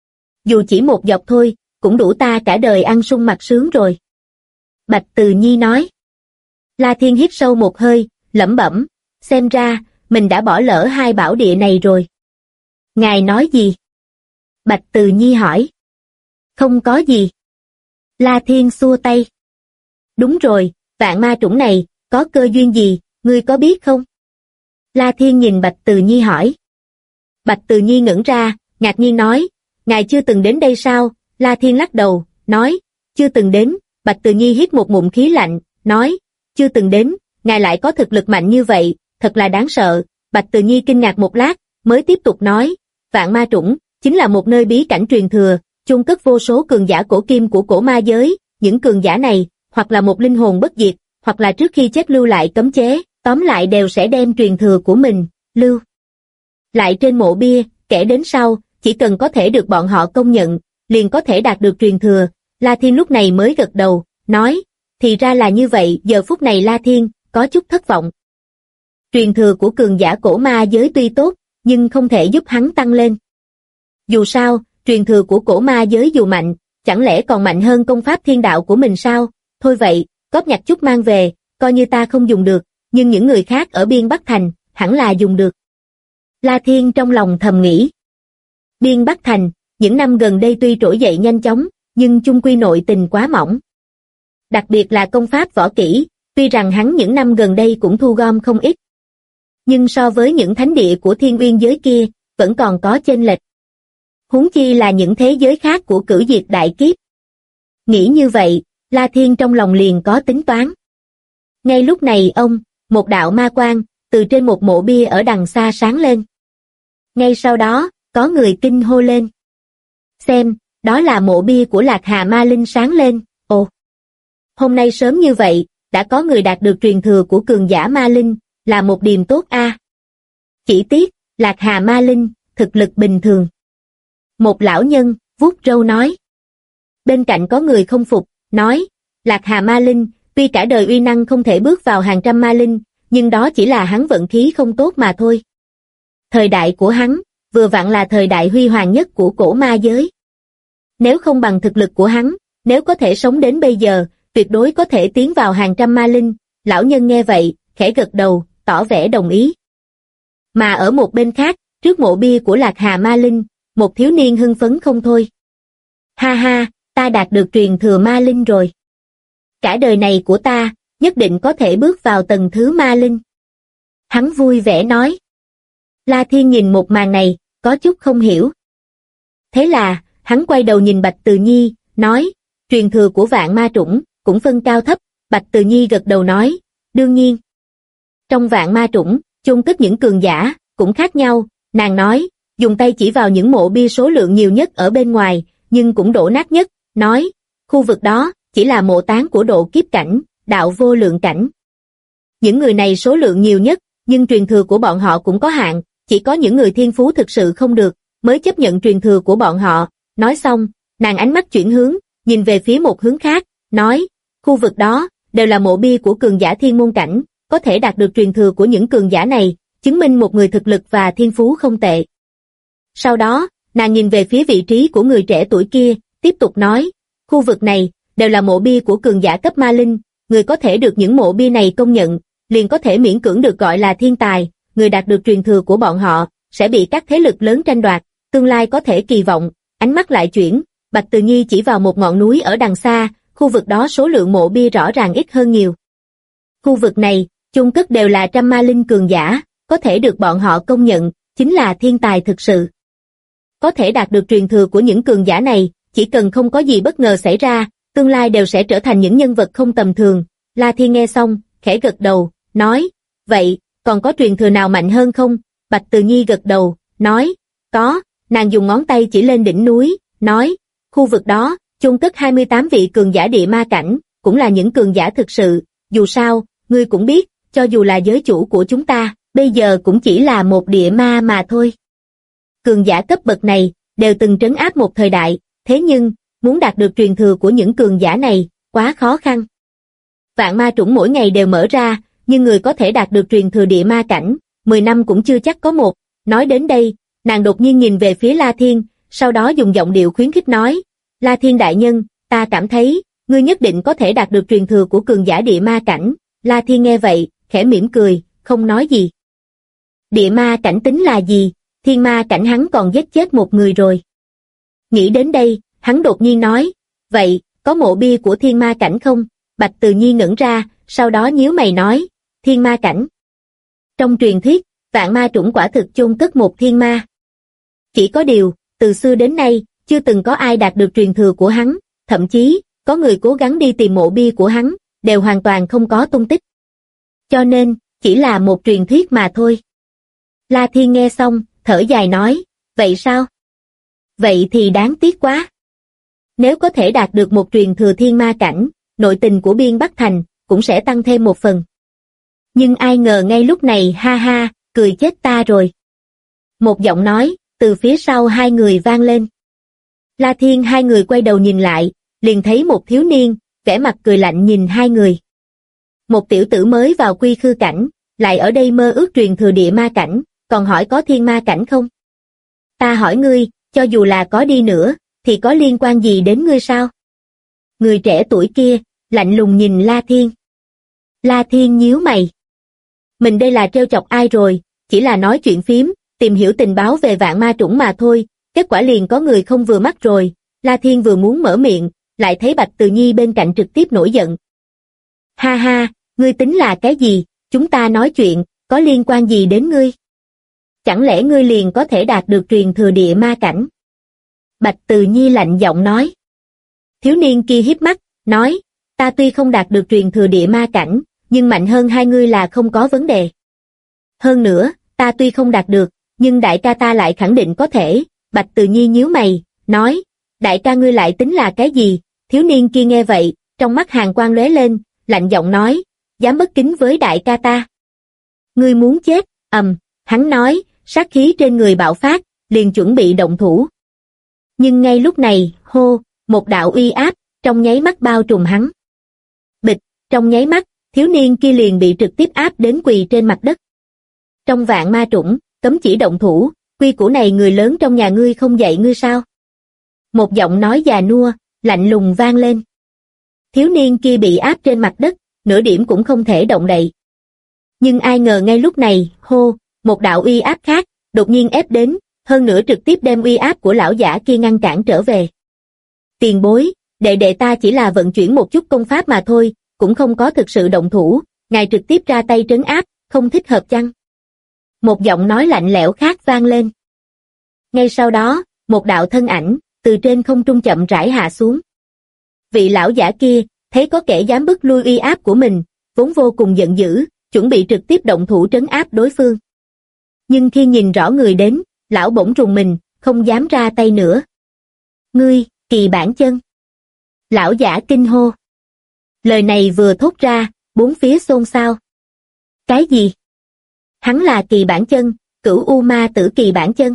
Dù chỉ một giọt thôi, cũng đủ ta cả đời ăn sung mặc sướng rồi. Bạch Từ Nhi nói. La Thiên hít sâu một hơi, lẩm bẩm, xem ra, mình đã bỏ lỡ 2 bảo địa này rồi. Ngài nói gì? Bạch Từ Nhi hỏi. Không có gì. La Thiên xua tay. Đúng rồi, vạn ma trũng này, có cơ duyên gì, ngươi có biết không? La Thiên nhìn Bạch Từ Nhi hỏi. Bạch Từ Nhi ngẩn ra, ngạc nhiên nói, ngài chưa từng đến đây sao? La Thiên lắc đầu, nói, chưa từng đến. Bạch Từ Nhi hít một ngụm khí lạnh, nói, chưa từng đến, ngài lại có thực lực mạnh như vậy, thật là đáng sợ. Bạch Từ Nhi kinh ngạc một lát, mới tiếp tục nói, vạn ma trũng, chính là một nơi bí cảnh truyền thừa, chôn cất vô số cường giả cổ kim của cổ ma giới, những cường giả này, hoặc là một linh hồn bất diệt, hoặc là trước khi chết lưu lại cấm chế, tóm lại đều sẽ đem truyền thừa của mình, lưu lại trên mộ bia, kẻ đến sau, chỉ cần có thể được bọn họ công nhận, liền có thể đạt được truyền thừa. La Thiên lúc này mới gật đầu, nói, thì ra là như vậy. Giờ phút này La Thiên, có chút thất vọng. Truyền thừa của cường giả cổ ma giới tuy tốt, nhưng không thể giúp hắn tăng lên. Dù sao, truyền thừa của cổ ma giới dù mạnh, chẳng lẽ còn mạnh hơn công pháp thiên đạo của mình sao? Thôi vậy, góp nhặt chút mang về, coi như ta không dùng được, nhưng những người khác ở Biên Bắc Thành, hẳn là dùng được. La Thiên trong lòng thầm nghĩ. Biên Bắc Thành, những năm gần đây tuy trỗi dậy nhanh chóng, nhưng chung quy nội tình quá mỏng. Đặc biệt là công pháp võ kỹ, tuy rằng hắn những năm gần đây cũng thu gom không ít. Nhưng so với những thánh địa của Thiên Uyên giới kia, vẫn còn có chênh lệch. Huống chi là những thế giới khác của Cửu Diệt Đại Kiếp. Nghĩ như vậy, La Thiên trong lòng liền có tính toán. Ngay lúc này một đạo ma quang, từ trên một mộ bia ở đằng xa sáng lên. Ngay sau đó, có người kinh hô lên. Xem, đó là mộ bia của Lạc Hà Ma Linh sáng lên. Ồ! Hôm nay sớm như vậy, đã có người đạt được truyền thừa của cường giả Ma Linh, là một điềm tốt a. Chỉ tiếc, Lạc Hà Ma Linh, thực lực bình thường. Một lão nhân, vuốt râu nói. Bên cạnh có người không phục, nói, Lạc Hà Ma Linh, tuy cả đời uy năng không thể bước vào hàng trăm ma linh, nhưng đó chỉ là hắn vận khí không tốt mà thôi. Thời đại của hắn, vừa vặn là thời đại huy hoàng nhất của cổ ma giới. Nếu không bằng thực lực của hắn, nếu có thể sống đến bây giờ, tuyệt đối có thể tiến vào hàng trăm ma linh. Lão nhân nghe vậy, khẽ gật đầu, tỏ vẻ đồng ý. Mà ở một bên khác, trước mộ bia của Lạc Hà Ma Linh, một thiếu niên hưng phấn không thôi. Ha ha, ta đạt được truyền thừa ma linh rồi. Cả đời này của ta, nhất định có thể bước vào tầng thứ ma linh. Hắn vui vẻ nói. La Thiên nhìn một màn này, có chút không hiểu. Thế là, hắn quay đầu nhìn Bạch Từ Nhi, nói, truyền thừa của vạn ma trũng, cũng phân cao thấp. Bạch Từ Nhi gật đầu nói, đương nhiên. Trong vạn ma trũng, chôn cất những cường giả, cũng khác nhau, nàng nói, dùng tay chỉ vào những mộ bia số lượng nhiều nhất ở bên ngoài, nhưng cũng đổ nát nhất, nói, khu vực đó, chỉ là mộ táng của độ kiếp cảnh, đạo vô lượng cảnh. Những người này số lượng nhiều nhất, nhưng truyền thừa của bọn họ cũng có hạn, chỉ có những người thiên phú thực sự không được, mới chấp nhận truyền thừa của bọn họ. Nói xong, nàng ánh mắt chuyển hướng, nhìn về phía một hướng khác, nói, khu vực đó, đều là mộ bia của cường giả thiên môn cảnh, có thể đạt được truyền thừa của những cường giả này, chứng minh một người thực lực và thiên phú không tệ. Sau đó, nàng nhìn về phía vị trí của người trẻ tuổi kia, tiếp tục nói, khu vực này, đều là mộ bia của cường giả cấp ma linh, người có thể được những mộ bia này công nhận, liền có thể miễn cưỡng được gọi là thiên tài, người đạt được truyền thừa của bọn họ, sẽ bị các thế lực lớn tranh đoạt, tương lai có thể kỳ vọng, ánh mắt lại chuyển, Bạch Từ Nhi chỉ vào một ngọn núi ở đằng xa, khu vực đó số lượng mộ bia rõ ràng ít hơn nhiều. Khu vực này, chung cất đều là trăm ma linh cường giả, có thể được bọn họ công nhận, chính là thiên tài thực sự. Có thể đạt được truyền thừa của những cường giả này, chỉ cần không có gì bất ngờ xảy ra, tương lai đều sẽ trở thành những nhân vật không tầm thường. La Thiên nghe xong, khẽ gật đầu, nói, vậy, còn có truyền thừa nào mạnh hơn không? Bạch Từ Nhi gật đầu, nói, có, nàng dùng ngón tay chỉ lên đỉnh núi, nói, khu vực đó, chôn cất 28 vị cường giả địa ma cảnh, cũng là những cường giả thực sự, dù sao, ngươi cũng biết, cho dù là giới chủ của chúng ta, bây giờ cũng chỉ là một địa ma mà thôi. Cường giả cấp bậc này, đều từng trấn áp một thời đại, thế nhưng, muốn đạt được truyền thừa của những cường giả này, quá khó khăn. Vạn ma trũng mỗi ngày đều mở ra, nhưng người có thể đạt được truyền thừa địa ma cảnh, 10 năm cũng chưa chắc có một. Nói đến đây, nàng đột nhiên nhìn về phía La Thiên, sau đó dùng giọng điệu khuyến khích nói, La Thiên đại nhân, ta cảm thấy, ngươi nhất định có thể đạt được truyền thừa của cường giả địa ma cảnh. La Thiên nghe vậy, khẽ mỉm cười, không nói gì. Địa ma cảnh tính là gì? Thiên ma cảnh hắn còn giết chết một người rồi. Nghĩ đến đây, hắn đột nhiên nói, vậy, có mộ bia của thiên ma cảnh không? Bạch Từ Nhi ngẩn ra, sau đó nhíu mày nói, thiên ma cảnh. Trong truyền thuyết, vạn ma trũng quả thực chôn cất một thiên ma. Chỉ có điều, từ xưa đến nay, chưa từng có ai đạt được truyền thừa của hắn, thậm chí, có người cố gắng đi tìm mộ bia của hắn, đều hoàn toàn không có tung tích. Cho nên, chỉ là một truyền thuyết mà thôi. La Thiên nghe xong, thở dài nói, vậy sao? Vậy thì đáng tiếc quá. Nếu có thể đạt được một truyền thừa thiên ma cảnh, nội tình của Biên Bắc Thành cũng sẽ tăng thêm một phần. Nhưng ai ngờ ngay lúc này ha ha, cười chết ta rồi. Một giọng nói, từ phía sau hai người vang lên. La Thiên hai người quay đầu nhìn lại, liền thấy một thiếu niên, vẻ mặt cười lạnh nhìn hai người. Một tiểu tử mới vào quy khư cảnh, lại ở đây mơ ước truyền thừa địa ma cảnh, còn hỏi có thiên ma cảnh không? Ta hỏi ngươi, cho dù là có đi nữa, thì có liên quan gì đến ngươi sao? Người trẻ tuổi kia, lạnh lùng nhìn La Thiên. La Thiên nhíu mày. Mình đây là trêu chọc ai rồi, chỉ là nói chuyện phím, tìm hiểu tình báo về vạn ma trũng mà thôi, kết quả liền có người không vừa mắt rồi. La Thiên vừa muốn mở miệng, lại thấy Bạch Từ Nhi bên cạnh trực tiếp nổi giận. Ha ha, ngươi tính là cái gì, chúng ta nói chuyện, có liên quan gì đến ngươi? Chẳng lẽ ngươi liền có thể đạt được truyền thừa địa ma cảnh? Bạch Từ Nhi lạnh giọng nói. Thiếu niên kia híp mắt, nói, ta tuy không đạt được truyền thừa địa ma cảnh, nhưng mạnh hơn hai ngươi là không có vấn đề. Hơn nữa, ta tuy không đạt được, nhưng đại ca ta lại khẳng định có thể. Bạch Từ Nhi nhíu mày, nói, đại ca ngươi lại tính là cái gì? Thiếu niên kia nghe vậy, trong mắt hàn quang lóe lên, lạnh giọng nói, dám bất kính với đại ca ta. Ngươi muốn chết, hắn nói, sát khí trên người bạo phát, liền chuẩn bị động thủ. Nhưng ngay lúc này, hô, một đạo uy áp, trong nháy mắt bao trùm hắn. Bịch, trong nháy mắt, thiếu niên kia liền bị trực tiếp áp đến quỳ trên mặt đất. Trong vạn ma trũng, cấm chỉ động thủ, quy củ này người lớn trong nhà ngươi không dạy ngươi sao? Một giọng nói già nua, lạnh lùng vang lên. Thiếu niên kia bị áp trên mặt đất, nửa điểm cũng không thể động đậy. Nhưng ai ngờ ngay lúc này, hô, một đạo uy áp khác, đột nhiên ép đến, hơn nữa trực tiếp đem uy áp của lão giả kia ngăn cản trở về. Tiền bối, đệ đệ ta chỉ là vận chuyển một chút công pháp mà thôi, cũng không có thực sự động thủ, ngài trực tiếp ra tay trấn áp, không thích hợp chăng? Một giọng nói lạnh lẽo khác vang lên. Ngay sau đó, một đạo thân ảnh, từ trên không trung chậm rãi hạ xuống. Vị lão giả kia, thấy có kẻ dám bức lui uy áp của mình, vốn vô cùng giận dữ, chuẩn bị trực tiếp động thủ trấn áp đối phương. Nhưng khi nhìn rõ người đến, lão bỗng rùng mình, không dám ra tay nữa. Ngươi, Kỳ Bản Chân. Lão giả kinh hô. Lời này vừa thốt ra, bốn phía xôn xao. Cái gì? Hắn là Kỳ Bản Chân, Cửu U Ma Tử Kỳ Bản Chân.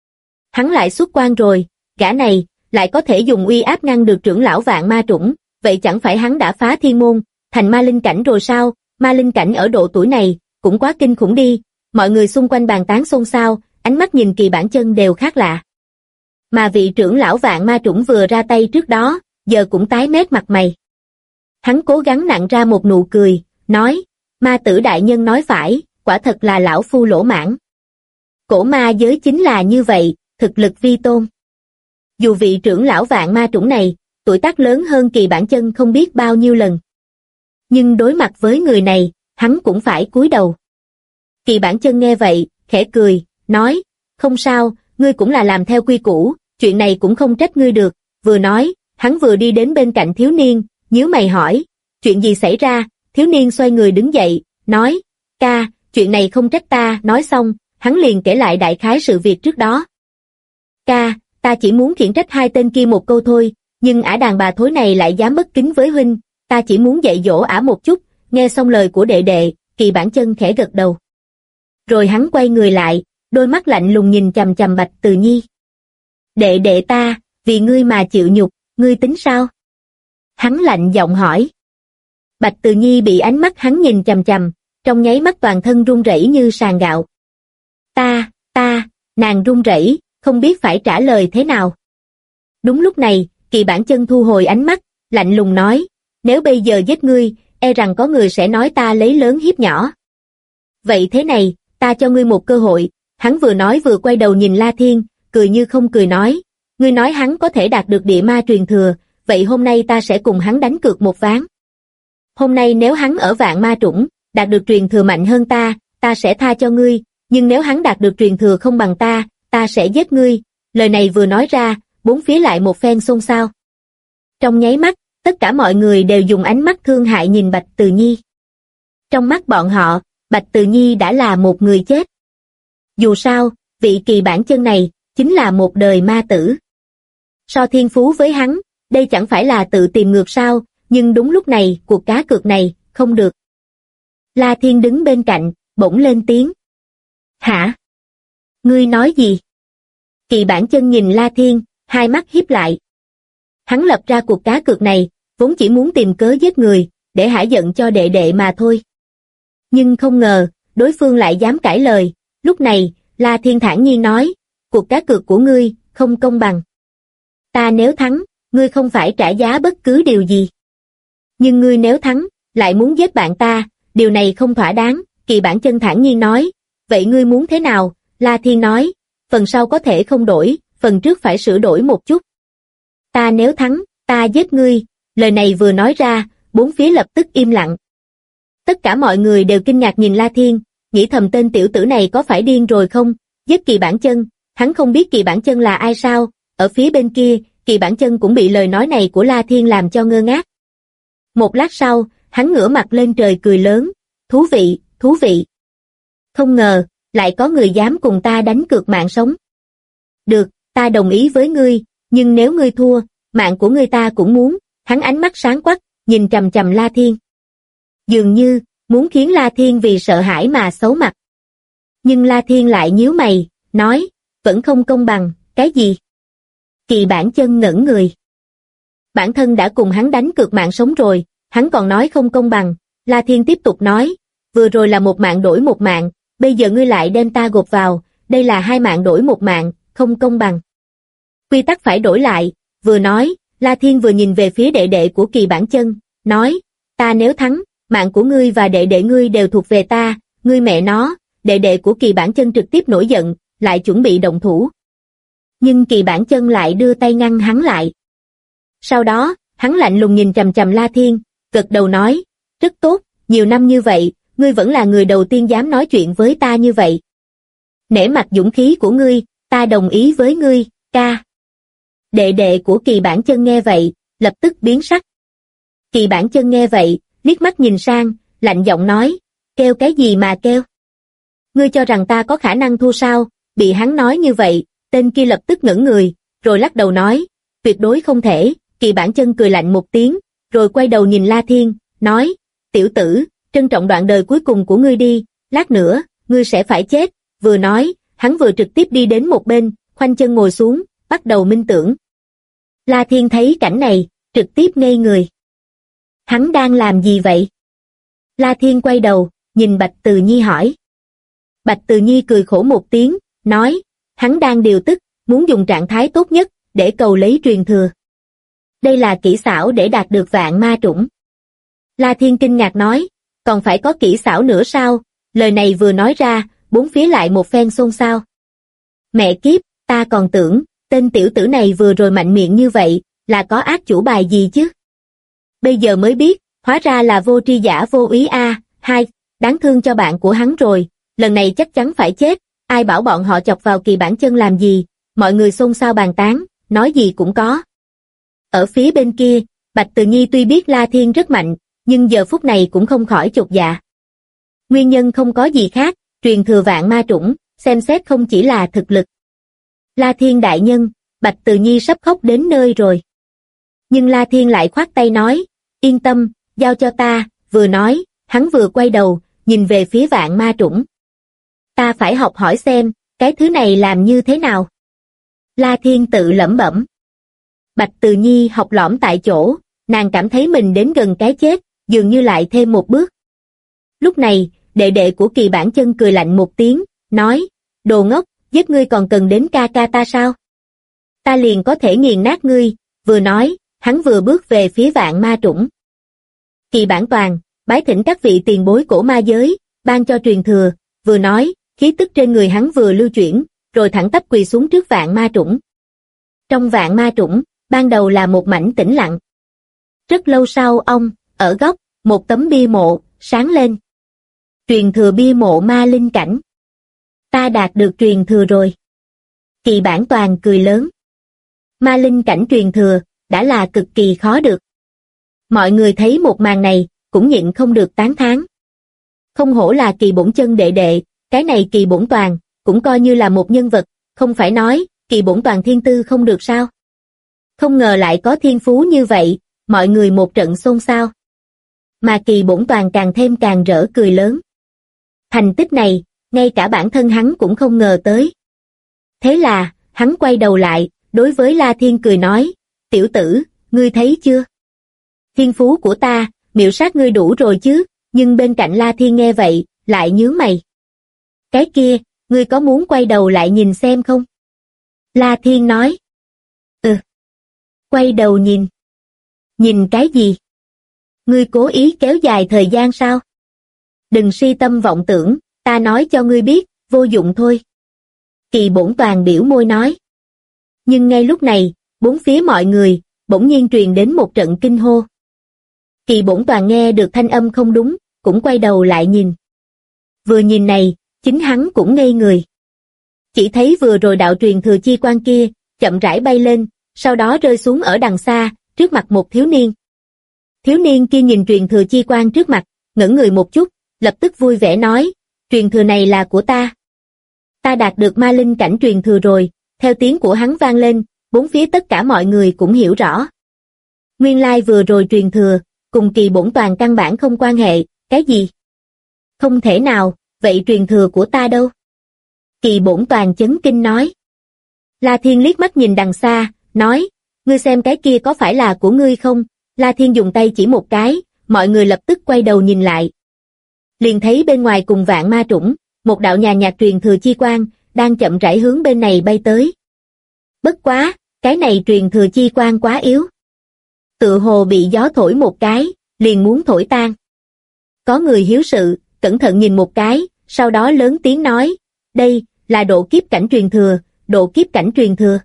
Hắn lại xuất quan rồi, gã này, lại có thể dùng uy áp ngăn được trưởng lão vạn ma trũng, vậy chẳng phải hắn đã phá thiên môn, thành ma linh cảnh rồi sao? Ma linh cảnh ở độ tuổi này, cũng quá kinh khủng đi. Mọi người xung quanh bàn tán xôn xao, ánh mắt nhìn Kỳ Bản Chân đều khác lạ. Mà vị trưởng lão vạn ma trũng vừa ra tay trước đó, giờ cũng tái mét mặt mày. Hắn cố gắng nặn ra một nụ cười, nói, ma tử đại nhân nói phải, quả thật là lão phu lỗ mãn. Cổ ma giới chính là như vậy, thực lực vi tôn. Dù vị trưởng lão vạn ma trũng này, tuổi tác lớn hơn Kỳ Bản Chân không biết bao nhiêu lần. Nhưng đối mặt với người này, hắn cũng phải cúi đầu. Kỳ Bản Chân nghe vậy, khẽ cười, nói, không sao, ngươi cũng là làm theo quy củ, chuyện này cũng không trách ngươi được. Vừa nói, hắn vừa đi đến bên cạnh thiếu niên, nhíu mày hỏi, chuyện gì xảy ra? Thiếu niên xoay người đứng dậy, nói, ca, chuyện này không trách ta. Nói xong, hắn liền kể lại đại khái sự việc trước đó. Ca, ta chỉ muốn khiển trách hai tên kia một câu thôi, nhưng ả đàn bà thối này lại dám bất kính với huynh, ta chỉ muốn dạy dỗ ả một chút. Nghe xong lời của đệ đệ, Kỳ Bản Chân khẽ gật đầu. Rồi hắn quay người lại, đôi mắt lạnh lùng nhìn chằm chằm Bạch Từ Nhi. Đệ đệ ta, vì ngươi mà chịu nhục, ngươi tính sao? Hắn lạnh giọng hỏi. Bạch Từ Nhi bị ánh mắt hắn nhìn chằm chằm, trong nháy mắt toàn thân run rẩy như sàn gạo. Nàng run rẩy, không biết phải trả lời thế nào. Đúng lúc này, Kỳ Bản Chân thu hồi ánh mắt, lạnh lùng nói, nếu bây giờ giết ngươi, e rằng có người sẽ nói ta lấy lớn hiếp nhỏ. Vậy thế này, ta cho ngươi một cơ hội. Hắn vừa nói vừa quay đầu nhìn La Thiên, cười như không cười nói, ngươi nói hắn có thể đạt được địa ma truyền thừa, vậy hôm nay ta sẽ cùng hắn đánh cược một ván. Hôm nay nếu hắn ở vạn ma trũng, đạt được truyền thừa mạnh hơn ta sẽ tha cho ngươi, nhưng nếu hắn đạt được truyền thừa không bằng ta sẽ giết ngươi. Lời này vừa nói ra, bốn phía lại một phen xôn xao. Trong nháy mắt, tất cả mọi người đều dùng ánh mắt thương hại nhìn Bạch Từ Nhi. Trong mắt bọn họ, Bạch Từ Nhi đã là một người chết. Dù sao, vị Kỳ Bản Chân này, chính là một đời ma tử. So thiên phú với hắn, đây chẳng phải là tự tìm ngược sao, nhưng đúng lúc này, cuộc cá cược này, không được. La Thiên đứng bên cạnh, bỗng lên tiếng. Hả? Ngươi nói gì? Kỳ Bản Chân nhìn La Thiên, hai mắt híp lại. Hắn lập ra cuộc cá cược này, vốn chỉ muốn tìm cớ giết người, để hả giận cho đệ đệ mà thôi. Nhưng không ngờ, đối phương lại dám cãi lời. Lúc này, La Thiên thản nhiên nói, cuộc cá cược của ngươi, không công bằng. Ta nếu thắng, ngươi không phải trả giá bất cứ điều gì. Nhưng ngươi nếu thắng, lại muốn giết bạn ta, điều này không thỏa đáng. Kỳ Bản Chân thản nhiên nói, vậy ngươi muốn thế nào? La Thiên nói, phần sau có thể không đổi, phần trước phải sửa đổi một chút. Ta nếu thắng, ta giết ngươi. Lời này vừa nói ra, bốn phía lập tức im lặng. Tất cả mọi người đều kinh ngạc nhìn La Thiên, nghĩ thầm tên tiểu tử này có phải điên rồi không? Giết Kỳ Bản Chân, hắn không biết Kỳ Bản Chân là ai sao? Ở phía bên kia, Kỳ Bản Chân cũng bị lời nói này của La Thiên làm cho ngơ ngác. Một lát sau, hắn ngửa mặt lên trời cười lớn, thú vị, thú vị. Không ngờ, lại có người dám cùng ta đánh cược mạng sống. Được, ta đồng ý với ngươi, nhưng nếu ngươi thua, mạng của ngươi ta cũng muốn. Hắn ánh mắt sáng quắc, nhìn chằm chằm La Thiên. Dường như, muốn khiến La Thiên vì sợ hãi mà xấu mặt. Nhưng La Thiên lại nhíu mày, nói, vẫn không công bằng, cái gì? Kỳ Bản Chân ngẩn người. Bản thân đã cùng hắn đánh cược mạng sống rồi, hắn còn nói không công bằng. La Thiên tiếp tục nói, vừa rồi là một mạng đổi một mạng, bây giờ ngươi lại đem ta gộp vào, đây là hai mạng đổi một mạng, không công bằng. Quy tắc phải đổi lại. Vừa nói, La Thiên vừa nhìn về phía đệ đệ của Kỳ Bản Chân, nói, ta nếu thắng, mạng của ngươi và đệ đệ ngươi đều thuộc về ta. Ngươi mẹ nó. Đệ đệ của Kỳ Bản Chân trực tiếp nổi giận, lại chuẩn bị động thủ. Nhưng Kỳ Bản Chân lại đưa tay ngăn hắn lại. Sau đó, hắn lạnh lùng nhìn chằm chằm La Thiên, gật đầu nói, rất tốt, nhiều năm như vậy, ngươi vẫn là người đầu tiên dám nói chuyện với ta như vậy. Nể mặt dũng khí của ngươi, ta đồng ý với ngươi, ca. Đệ đệ của Kỳ Bản Chân nghe vậy, lập tức biến sắc. Kỳ Bản Chân nghe vậy, liếc mắt nhìn sang, lạnh giọng nói, kêu cái gì mà kêu? Ngươi cho rằng ta có khả năng thua sao? Bị hắn nói như vậy, tên kia lập tức ngẩn người, rồi lắc đầu nói, tuyệt đối không thể. Kỳ Bản Chân cười lạnh một tiếng, rồi quay đầu nhìn La Thiên, nói, tiểu tử, trân trọng đoạn đời cuối cùng của ngươi đi, lát nữa, ngươi sẽ phải chết. Vừa nói, hắn vừa trực tiếp đi đến một bên, khoanh chân ngồi xuống, bắt đầu minh tưởng. La Thiên thấy cảnh này, trực tiếp ngây người. Hắn đang làm gì vậy? La Thiên quay đầu, nhìn Bạch Từ Nhi hỏi. Bạch Từ Nhi cười khổ một tiếng, nói, hắn đang điều tức, muốn dùng trạng thái tốt nhất để cầu lấy truyền thừa. Đây là kỹ xảo để đạt được vạn ma trũng. La Thiên kinh ngạc nói, còn phải có kỹ xảo nữa sao? Lời này vừa nói ra, bốn phía lại một phen xôn xao. Mẹ kiếp, ta còn tưởng, tên tiểu tử này vừa rồi mạnh miệng như vậy, là có ác chủ bài gì chứ? Bây giờ mới biết, hóa ra là vô tri giả vô úy a. Hai, đáng thương cho bạn của hắn rồi, lần này chắc chắn phải chết, ai bảo bọn họ chọc vào Kỳ Bản Chân làm gì? Mọi người xôn xao bàn tán, nói gì cũng có. Ở phía bên kia, Bạch Từ Nhi tuy biết La Thiên rất mạnh, nhưng giờ phút này cũng không khỏi chột dạ. Nguyên nhân không có gì khác, truyền thừa vạn ma trũng, xem xét không chỉ là thực lực. La Thiên đại nhân, Bạch Từ Nhi sắp khóc đến nơi rồi. Nhưng La Thiên lại khoát tay nói, yên tâm, giao cho ta, vừa nói, hắn vừa quay đầu, nhìn về phía vạn ma trũng. Ta phải học hỏi xem, cái thứ này làm như thế nào. La Thiên tự lẩm bẩm. Bạch Từ Nhi học lõm tại chỗ, nàng cảm thấy mình đến gần cái chết, dường như lại thêm một bước. Lúc này, đệ đệ của Kỳ Bản Chân cười lạnh một tiếng, nói, đồ ngốc, giết ngươi còn cần đến ca ca ta sao? Ta liền có thể nghiền nát ngươi, vừa nói, hắn vừa bước về phía vạn ma trũng. Kỳ Bản Toàn, bái thỉnh các vị tiền bối cổ ma giới, ban cho truyền thừa, vừa nói, khí tức trên người hắn vừa lưu chuyển, rồi thẳng tắp quỳ xuống trước vạn ma trũng. Trong vạn ma trũng, ban đầu là một mảnh tĩnh lặng. Rất lâu sau ở góc, một tấm bia mộ, sáng lên. Truyền thừa bia mộ ma linh cảnh. Ta đạt được truyền thừa rồi. Kỳ Bản Toàn cười lớn. Ma linh cảnh truyền thừa, đã là cực kỳ khó được. Mọi người thấy một màn này, cũng nhịn không được tán thán. Không hổ là Kỳ Bổn Chân đệ đệ, cái này Kỳ Bổn Toàn, cũng coi như là một nhân vật, không phải nói, Kỳ Bổn Toàn thiên tư không được sao. Không ngờ lại có thiên phú như vậy, mọi người một trận xôn xao. Mà Kỳ Bổn Toàn càng thêm càng rỡ cười lớn. Thành tích này, ngay cả bản thân hắn cũng không ngờ tới. Thế là, hắn quay đầu lại, đối với La Thiên cười nói, tiểu tử, ngươi thấy chưa? Thiên phú của ta, miệu sát ngươi đủ rồi chứ, nhưng bên cạnh La Thiên nghe vậy, lại nhướng mày. Cái kia, ngươi có muốn quay đầu lại nhìn xem không? La Thiên nói. Quay đầu nhìn. Nhìn cái gì? Ngươi cố ý kéo dài thời gian sao? Đừng si tâm vọng tưởng, ta nói cho ngươi biết, vô dụng thôi. Kỳ Bổn Toàn biểu môi nói. Nhưng ngay lúc này, bốn phía mọi người, bỗng nhiên truyền đến một trận kinh hô. Kỳ Bổn Toàn nghe được thanh âm không đúng, cũng quay đầu lại nhìn. Vừa nhìn này, chính hắn cũng ngây người. Chỉ thấy vừa rồi đạo truyền thừa chi quan kia, chậm rãi bay lên, sau đó rơi xuống ở đằng xa, trước mặt một thiếu niên. Thiếu niên kia nhìn truyền thừa chi quan trước mặt, ngẩn người một chút, lập tức vui vẻ nói, truyền thừa này là của ta. Ta đạt được ma linh cảnh truyền thừa rồi, theo tiếng của hắn vang lên, bốn phía tất cả mọi người cũng hiểu rõ. Nguyên lai vừa rồi truyền thừa, cùng Kỳ Bổn Toàn căn bản không quan hệ, cái gì? Không thể nào, vậy truyền thừa của ta đâu? Kỳ Bổn Toàn chấn kinh nói. La Thiên liếc mắt nhìn đằng xa, nói, ngươi xem cái kia có phải là của ngươi không? La Thiên dùng tay chỉ một cái, mọi người lập tức quay đầu nhìn lại. Liền thấy bên ngoài cùng vạn ma trũng, một đạo nhà nhạc truyền thừa chi quang, đang chậm rãi hướng bên này bay tới. Bất quá, cái này truyền thừa chi quang quá yếu. Tựa hồ bị gió thổi một cái, liền muốn thổi tan. Có người hiếu sự, cẩn thận nhìn một cái, sau đó lớn tiếng nói, đây, là độ kiếp cảnh truyền thừa, độ kiếp cảnh truyền thừa.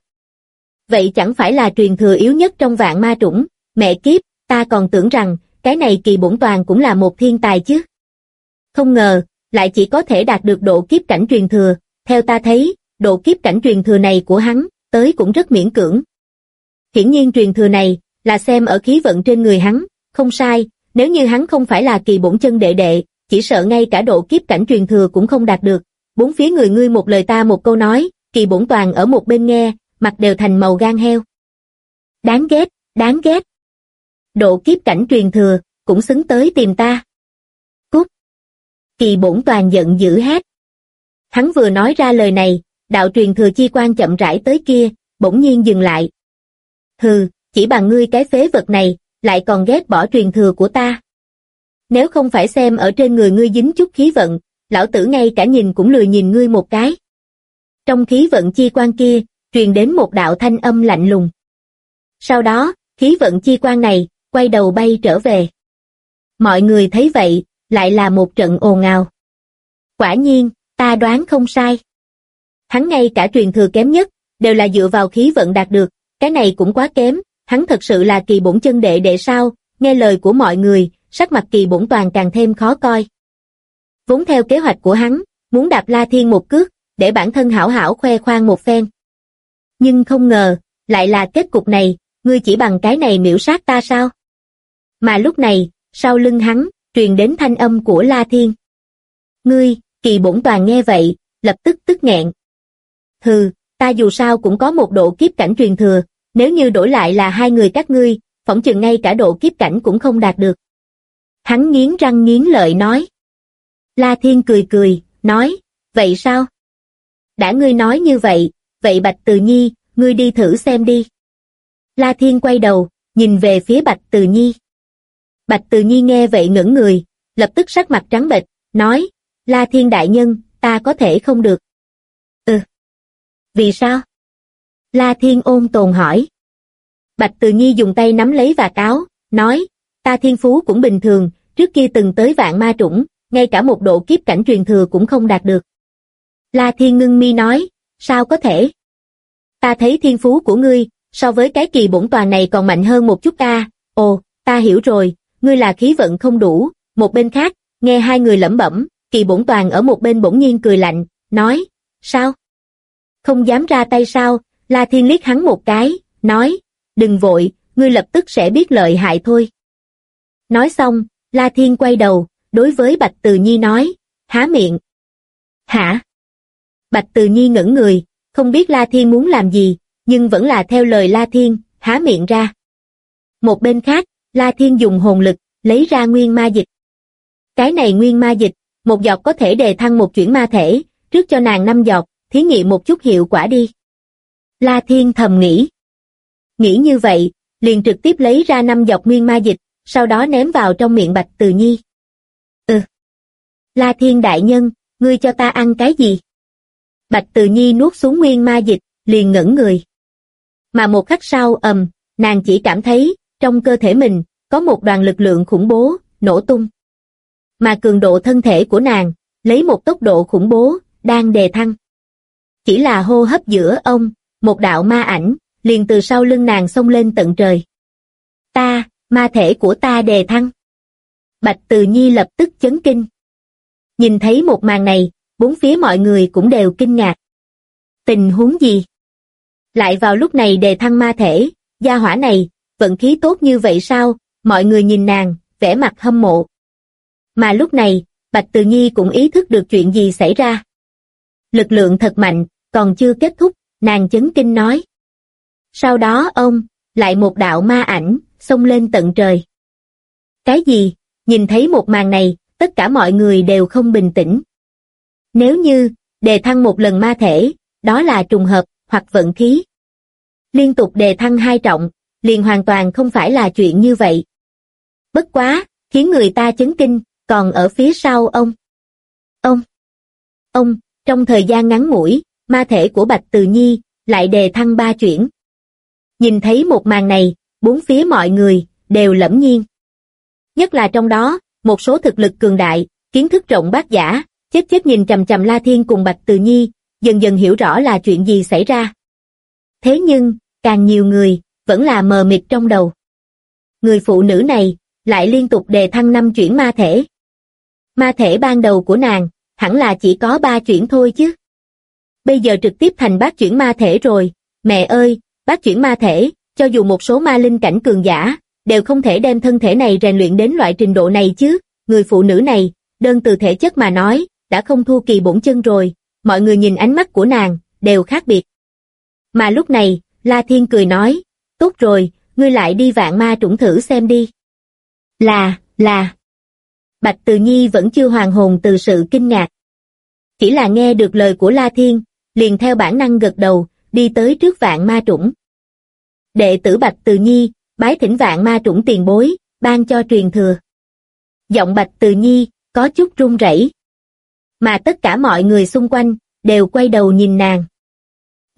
Vậy chẳng phải là truyền thừa yếu nhất trong vạn ma trũng, mẹ kiếp, ta còn tưởng rằng, cái này Kỳ Bổn Toàn cũng là một thiên tài chứ. Không ngờ, lại chỉ có thể đạt được độ kiếp cảnh truyền thừa, theo ta thấy, độ kiếp cảnh truyền thừa này của hắn, tới cũng rất miễn cưỡng. Hiển nhiên truyền thừa này, là xem ở khí vận trên người hắn, không sai, nếu như hắn không phải là Kỳ Bổn Chân đệ đệ, chỉ sợ ngay cả độ kiếp cảnh truyền thừa cũng không đạt được. Bốn phía người ngươi một lời ta một câu nói, Kỳ Bổn Toàn ở một bên nghe, mặt đều thành màu gan heo. Đáng ghét, đáng ghét. Độ kiếp cảnh truyền thừa, cũng xứng tới tìm ta. Cút. Kỳ Bổn Toàn giận dữ hét. Hắn vừa nói ra lời này, đạo truyền thừa chi quan chậm rãi tới kia, bỗng nhiên dừng lại. Hừ, chỉ bằng ngươi cái phế vật này, lại còn ghét bỏ truyền thừa của ta. Nếu không phải xem ở trên người ngươi dính chút khí vận, lão tử ngay cả nhìn cũng lười nhìn ngươi một cái. Trong khí vận chi quan kia, truyền đến một đạo thanh âm lạnh lùng. Sau đó, khí vận chi quan này, quay đầu bay trở về. Mọi người thấy vậy, lại là một trận ồn ào. Quả nhiên, ta đoán không sai. Hắn ngay cả truyền thừa kém nhất, đều là dựa vào khí vận đạt được, cái này cũng quá kém, hắn thật sự là Kỳ Bổn chân đệ đệ sao? Nghe lời của mọi người, sắc mặt Kỳ Bổn Toàn càng thêm khó coi. Vốn theo kế hoạch của hắn, muốn đạp La Thiên một cước, để bản thân hảo hảo khoe khoang một phen. Nhưng không ngờ, lại là kết cục này, ngươi chỉ bằng cái này miễu sát ta sao? Mà lúc này, sau lưng hắn, truyền đến thanh âm của La Thiên. Ngươi, Kỳ Bổn Toàn nghe vậy, lập tức tức nghẹn. Hừ, ta dù sao cũng có một độ kiếp cảnh truyền thừa, nếu như đổi lại là hai người các ngươi, phỏng chừng ngay cả độ kiếp cảnh cũng không đạt được. Hắn nghiến răng nghiến lợi nói. La Thiên cười cười, nói, vậy sao? Đã ngươi nói như vậy, vậy Bạch Từ Nhi, ngươi đi thử xem đi. La Thiên quay đầu, nhìn về phía Bạch Từ Nhi. Bạch Từ Nhi nghe vậy ngẩng người, lập tức sắc mặt trắng bệch, nói, La Thiên đại nhân, ta có thể không được. Vì sao? La Thiên ôn tồn hỏi. Bạch Từ Nhi dùng tay nắm lấy vạt áo, nói, ta thiên phú cũng bình thường, trước kia từng tới vạn ma trũng, ngay cả một độ kiếp cảnh truyền thừa cũng không đạt được. La Thiên ngưng mi nói, sao có thể? Ta thấy thiên phú của ngươi, so với cái Kỳ Bổn Toàn này còn mạnh hơn một chút a. Ồ, ta hiểu rồi, ngươi là khí vận không đủ. Một bên khác, nghe hai người lẩm bẩm, Kỳ Bổn Toàn ở một bên bỗng nhiên cười lạnh, nói, sao? Không dám ra tay sao? La Thiên liếc hắn một cái, nói, đừng vội, ngươi lập tức sẽ biết lợi hại thôi. Nói xong, La Thiên quay đầu, đối với Bạch Từ Nhi nói, há miệng. Hả? Bạch Từ Nhi ngẩn người, không biết La Thiên muốn làm gì, nhưng vẫn là theo lời La Thiên, há miệng ra. Một bên khác, La Thiên dùng hồn lực, lấy ra nguyên ma dịch. Cái này nguyên ma dịch, một giọt có thể đề thăng một chuyển ma thể, trước cho nàng 5 giọt, thí nghiệm một chút hiệu quả đi. La Thiên thầm nghĩ. Nghĩ như vậy, liền trực tiếp lấy ra 5 giọt nguyên ma dịch, sau đó ném vào trong miệng Bạch Từ Nhi. La Thiên đại nhân, ngươi cho ta ăn cái gì? Bạch Từ Nhi nuốt xuống nguyên ma dịch, liền ngẩn người. Mà một khắc sau nàng chỉ cảm thấy, trong cơ thể mình, có một đoàn lực lượng khủng bố, nổ tung. Mà cường độ thân thể của nàng, lấy một tốc độ khủng bố, đang đề thăng. Chỉ là hô hấp giữa một đạo ma ảnh, liền từ sau lưng nàng xông lên tận trời. Ma thể của ta đề thăng. Bạch Từ Nhi lập tức chấn kinh. Nhìn thấy một màn này, bốn phía mọi người cũng đều kinh ngạc. Tình huống gì? Lại vào lúc này đề thăng ma thể, gia hỏa này, vận khí tốt như vậy sao? Mọi người nhìn nàng, vẻ mặt hâm mộ. Mà lúc này, Bạch Từ Nhi cũng ý thức được chuyện gì xảy ra. Lực lượng thật mạnh, còn chưa kết thúc, nàng chấn kinh nói. Sau đó lại một đạo ma ảnh, xông lên tận trời. Cái gì? Nhìn thấy một màn này, tất cả mọi người đều không bình tĩnh. Nếu như, đề thăng một lần ma thể, đó là trùng hợp, hoặc vận khí. Liên tục đề thăng 2 trọng, liền hoàn toàn không phải là chuyện như vậy. Bất quá, khiến người ta chấn kinh, còn ở phía sau trong thời gian ngắn ngủi, ma thể của Bạch Từ Nhi, lại đề thăng 3 chuyển. Nhìn thấy một màn này, bốn phía mọi người, đều lẫm nhiên. Nhất là trong đó, một số thực lực cường đại, kiến thức rộng bát giả, chết nhìn chằm chằm La Thiên cùng Bạch Từ Nhi, dần dần hiểu rõ là chuyện gì xảy ra. Thế nhưng, càng nhiều người, vẫn là mờ mịt trong đầu. Người phụ nữ này, lại liên tục đề thăng 5 chuyển ma thể. Ma thể ban đầu của nàng, hẳn là chỉ có 3 chuyển thôi chứ. Bây giờ trực tiếp thành 8 chuyển ma thể rồi, mẹ ơi, 8 chuyển ma thể, cho dù một số ma linh cảnh cường giả, đều không thể đem thân thể này rèn luyện đến loại trình độ này chứ. Người phụ nữ này, đơn từ thể chất mà nói, đã không thua Kỳ Bổn Chân rồi, mọi người nhìn ánh mắt của nàng, đều khác biệt. Mà lúc này, La Thiên cười nói, tốt rồi, ngươi lại đi vạn ma trũng thử xem đi. Là. Bạch Từ Nhi vẫn chưa hoàn hồn từ sự kinh ngạc. Chỉ là nghe được lời của La Thiên, liền theo bản năng gật đầu, đi tới trước vạn ma trũng. Đệ tử Bạch Từ Nhi, bái thỉnh vạn ma trũng tiền bối, ban cho truyền thừa. Giọng Bạch Từ Nhi, có chút run rẩy. Mà tất cả mọi người xung quanh, đều quay đầu nhìn nàng.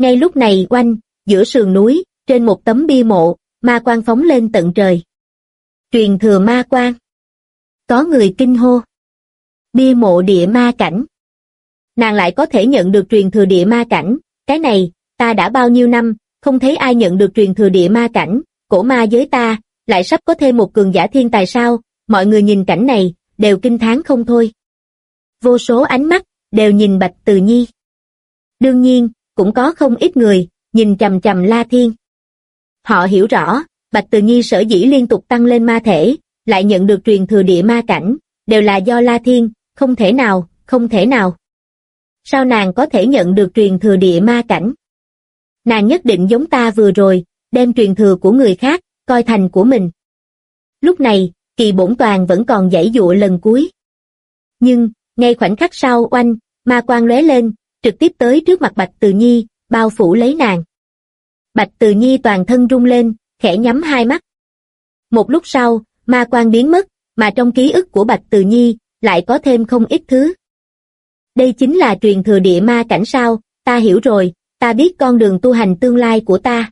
Ngay lúc này oanh, giữa sườn núi, trên một tấm bia mộ, ma quang phóng lên tận trời. Truyền thừa ma quang. Có người kinh hô. Bia mộ địa ma cảnh. Nàng lại có thể nhận được truyền thừa địa ma cảnh, cái này, ta đã bao nhiêu năm, không thấy ai nhận được truyền thừa địa ma cảnh, cổ ma giới ta, lại sắp có thêm một cường giả thiên tài sao, mọi người nhìn cảnh này, đều kinh thán không thôi. Vô số ánh mắt, đều nhìn Bạch Từ Nhi. Đương nhiên, cũng có không ít người, nhìn chằm chằm La Thiên. Họ hiểu rõ, Bạch Từ Nhi sở dĩ liên tục tăng lên ma thể, lại nhận được truyền thừa địa ma cảnh, đều là do La Thiên, không thể nào, không thể nào. Sao nàng có thể nhận được truyền thừa địa ma cảnh? Nàng nhất định giống ta vừa rồi, đem truyền thừa của người khác, coi thành của mình. Lúc này, Kỳ Bổn Toàn vẫn còn giãy giụa lần cuối. Nhưng, ngay khoảnh khắc sau oanh, ma quang lóe lên, trực tiếp tới trước mặt Bạch Từ Nhi, bao phủ lấy nàng. Bạch Từ Nhi toàn thân rung lên, khẽ nhắm hai mắt. Một lúc sau, ma quang biến mất, mà trong ký ức của Bạch Từ Nhi, lại có thêm không ít thứ. Đây chính là truyền thừa địa ma cảnh sao, ta hiểu rồi, ta biết con đường tu hành tương lai của ta.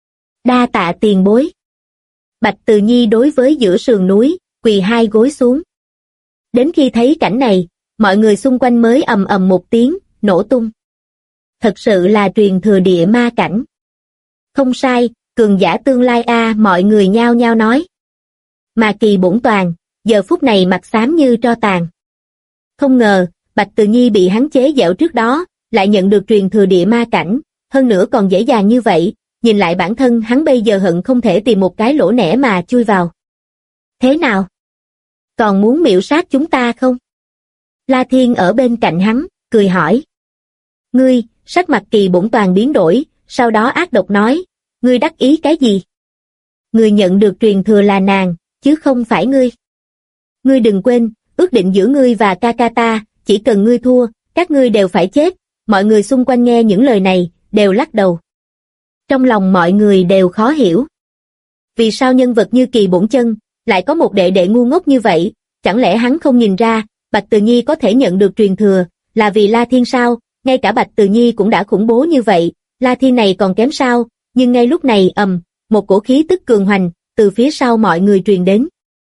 Đa tạ tiền bối. Bạch Từ Nhi đối với giữa sườn núi, quỳ hai gối xuống. Đến khi thấy cảnh này, mọi người xung quanh mới ầm ầm một tiếng, nổ tung. Thật sự là truyền thừa địa ma cảnh. Không sai, cường giả tương lai a, mọi người nhao nhao nói. Mà Kỳ Bổn Toàn, giờ phút này mặt xám như tro tàn. Không ngờ, Bạch Từ Nhi bị hắn chế giễu trước đó, lại nhận được truyền thừa địa ma cảnh, hơn nữa còn dễ dàng như vậy, nhìn lại bản thân hắn bây giờ hận không thể tìm một cái lỗ nẻ mà chui vào. Thế nào? Còn muốn miểu sát chúng ta không? La Thiên ở bên cạnh hắn, cười hỏi. Ngươi, sắc mặt Kỳ Bổn Toàn biến đổi, sau đó ác độc nói, ngươi đắc ý cái gì? Ngươi nhận được truyền thừa là nàng, chứ không phải ngươi. Ngươi đừng quên, ước định giữa ngươi và ca ca ta, chỉ cần ngươi thua, các ngươi đều phải chết. Mọi người xung quanh nghe những lời này, đều lắc đầu. Trong lòng mọi người đều khó hiểu. Vì sao nhân vật như Kỳ Bổn Chân, lại có một đệ đệ ngu ngốc như vậy, chẳng lẽ hắn không nhìn ra, Bạch Từ Nhi có thể nhận được truyền thừa, là vì La Thiên sao, ngay cả Bạch Từ Nhi cũng đã khủng bố như vậy, La Thiên này còn kém sao, nhưng ngay lúc này một cổ khí tức cường hoành, từ phía sau mọi người truyền đến.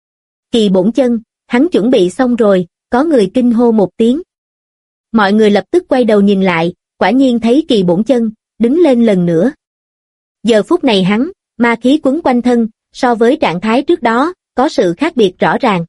Kỳ Bổn Chân, hắn chuẩn bị xong rồi, có người kinh hô một tiếng. Mọi người lập tức quay đầu nhìn lại, quả nhiên thấy Kỳ Bổn Chân, đứng lên lần nữa. Giờ phút này hắn, ma khí quấn quanh thân, so với trạng thái trước đó, có sự khác biệt rõ ràng.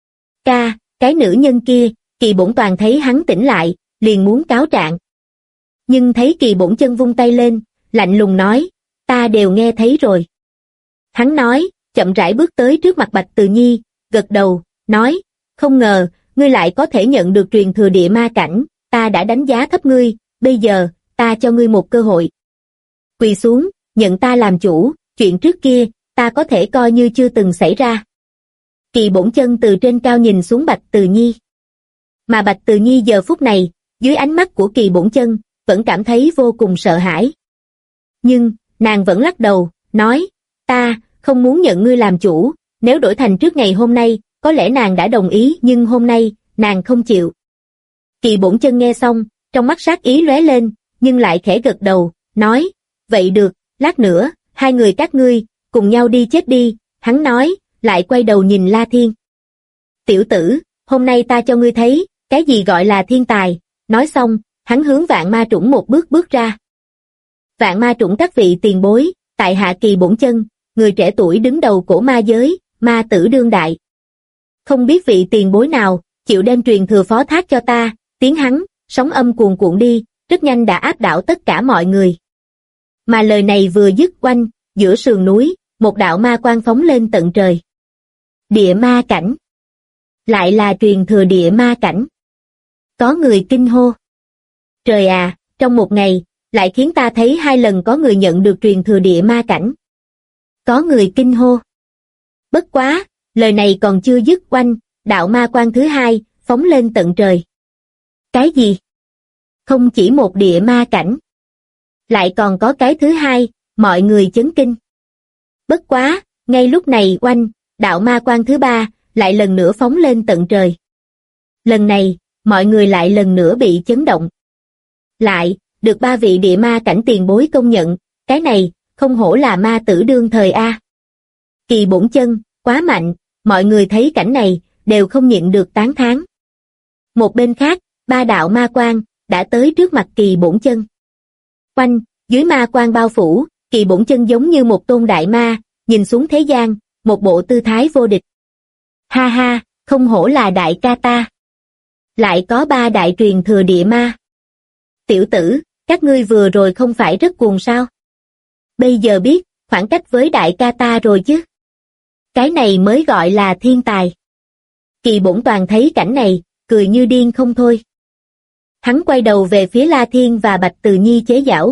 Cái nữ nhân kia, Kỳ Bổn Toàn thấy hắn tỉnh lại, liền muốn cáo trạng. Nhưng thấy Kỳ Bổn Chân vung tay lên, lạnh lùng nói, ta đều nghe thấy rồi. Hắn nói, chậm rãi bước tới trước mặt Bạch Từ Nhi, gật đầu, nói, không ngờ, ngươi lại có thể nhận được truyền thừa địa ma cảnh, ta đã đánh giá thấp ngươi, bây giờ, ta cho ngươi một cơ hội. Quỳ xuống, nhận ta làm chủ, chuyện trước kia, ta có thể coi như chưa từng xảy ra. Kỳ Bổn Chân từ trên cao nhìn xuống Bạch Từ Nhi. Mà Bạch Từ Nhi giờ phút này, dưới ánh mắt của Kỳ Bổn Chân, vẫn cảm thấy vô cùng sợ hãi. Nhưng, nàng vẫn lắc đầu, nói, ta, không muốn nhận ngươi làm chủ, nếu đổi thành trước ngày hôm nay, có lẽ nàng đã đồng ý nhưng hôm nay, nàng không chịu. Kỳ Bổn Chân nghe xong, trong mắt sát ý lóe lên, nhưng lại khẽ gật đầu, nói, vậy được, lát nữa, hai người các ngươi, cùng nhau đi chết đi, hắn nói, lại quay đầu nhìn La Thiên. Tiểu tử, hôm nay ta cho ngươi thấy, cái gì gọi là thiên tài, nói xong, hắn hướng Vạn Ma Trũng một bước bước ra. Vạn Ma Trũng các vị tiền bối, tại hạ Kỳ Bổn Chân, người trẻ tuổi đứng đầu cổ ma giới, ma tử đương đại. Không biết vị tiền bối nào, chịu đem truyền thừa phó thác cho ta, tiếng hắn, sóng âm cuồn cuộn đi, rất nhanh đã áp đảo tất cả mọi người. Mà lời này vừa dứt oanh, giữa sườn núi, một đạo ma quang phóng lên tận trời. Địa ma cảnh. Lại là truyền thừa địa ma cảnh. Có người kinh hô. Trời à, trong một ngày, lại khiến ta thấy hai lần có người nhận được truyền thừa địa ma cảnh. Có người kinh hô. Bất quá, lời này còn chưa dứt oanh, đạo ma quang thứ hai, phóng lên tận trời. Cái gì? Không chỉ một địa ma cảnh. Lại còn có cái thứ hai, mọi người chấn kinh. Bất quá, ngay lúc này oanh, đạo ma quang thứ ba, lại lần nữa phóng lên tận trời. Lần này, mọi người lại lần nữa bị chấn động. được 3 vị địa ma cảnh tiền bối công nhận, cái này, không hổ là ma tử đương thời a. Kỳ Bổn Chân, quá mạnh, mọi người thấy cảnh này, đều không nhịn được tán thán. Một bên khác, 3 đạo ma quang, đã tới trước mặt Kỳ Bổn Chân. Quanh, dưới ma quang bao phủ, Kỳ Bổn Chân giống như một tôn đại ma, nhìn xuống thế gian, một bộ tư thái vô địch. Ha ha, không hổ là đại ca ta. Lại có 3 đại truyền thừa địa ma. Tiểu tử, các ngươi vừa rồi không phải rất cuồng sao? Bây giờ biết, khoảng cách với đại ca ta rồi chứ. Cái này mới gọi là thiên tài. Kỳ Bổn Toàn thấy cảnh này, cười như điên không thôi. Hắn quay đầu về phía La Thiên và Bạch Từ Nhi chế giễu.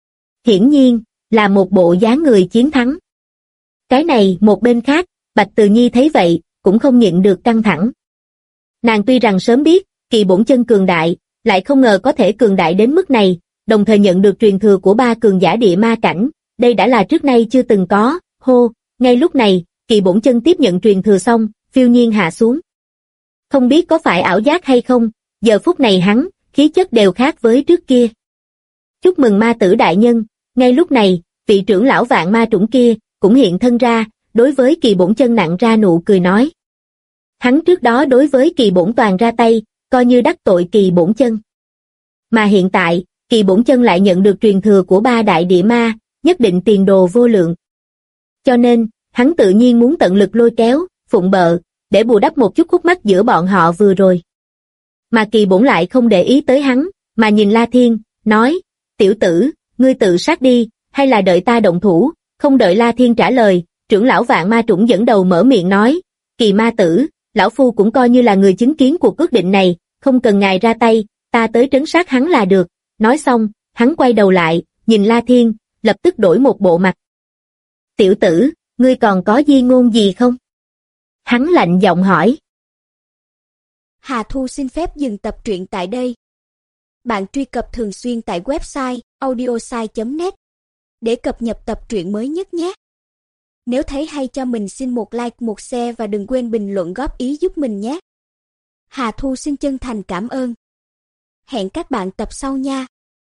Hiển nhiên, là một bộ dáng người chiến thắng. Cái này, một bên khác, Bạch Từ Nhi thấy vậy, cũng không nhịn được căng thẳng. Nàng tuy rằng sớm biết, Kỳ Bổn Chân cường đại, lại không ngờ có thể cường đại đến mức này, đồng thời nhận được truyền thừa của 3 cường giả địa ma cảnh, đây đã là trước nay chưa từng có. Hô, ngay lúc này, Kỳ Bổn Chân tiếp nhận truyền thừa xong, phiêu nhiên hạ xuống. Không biết có phải ảo giác hay không, giờ phút này hắn, khí chất đều khác với trước kia. Chúc mừng ma tử đại nhân, ngay lúc này, vị trưởng lão vạn ma trũng kia, cũng hiện thân ra, đối với Kỳ Bổn Chân nặng ra nụ cười nói. Hắn trước đó đối với Kỳ Bổn Toàn ra tay, coi như đắc tội Kỳ Bổn Chân. Mà hiện tại, Kỳ Bổn Chân lại nhận được truyền thừa của 3 đại địa ma, nhất định tiền đồ vô lượng. Cho nên, hắn tự nhiên muốn tận lực lôi kéo, phụng bợ, để bù đắp một chút khúc mắc giữa bọn họ vừa rồi. Mà Kỳ Bổn lại không để ý tới hắn, mà nhìn La Thiên, nói, tiểu tử, ngươi tự sát đi, hay là đợi ta động thủ. Không đợi La Thiên trả lời, trưởng lão vạn ma trũng dẫn đầu mở miệng nói, Kỳ ma tử, lão phu cũng coi như là người chứng kiến cuộc quyết định này, không cần ngài ra tay, ta tới trấn sát hắn là được. Nói xong, hắn quay đầu lại, nhìn La Thiên, lập tức đổi một bộ mặt. Tiểu tử, ngươi còn có di ngôn gì không? Hắn lạnh giọng hỏi. Hà Thu xin phép dừng tập truyện tại đây. Bạn truy cập thường xuyên tại website audiosai.net để cập nhật tập truyện mới nhất nhé. Nếu thấy hay cho mình xin một like, một share và đừng quên bình luận góp ý giúp mình nhé. Hà Thu xin chân thành cảm ơn. Hẹn các bạn tập sau nha.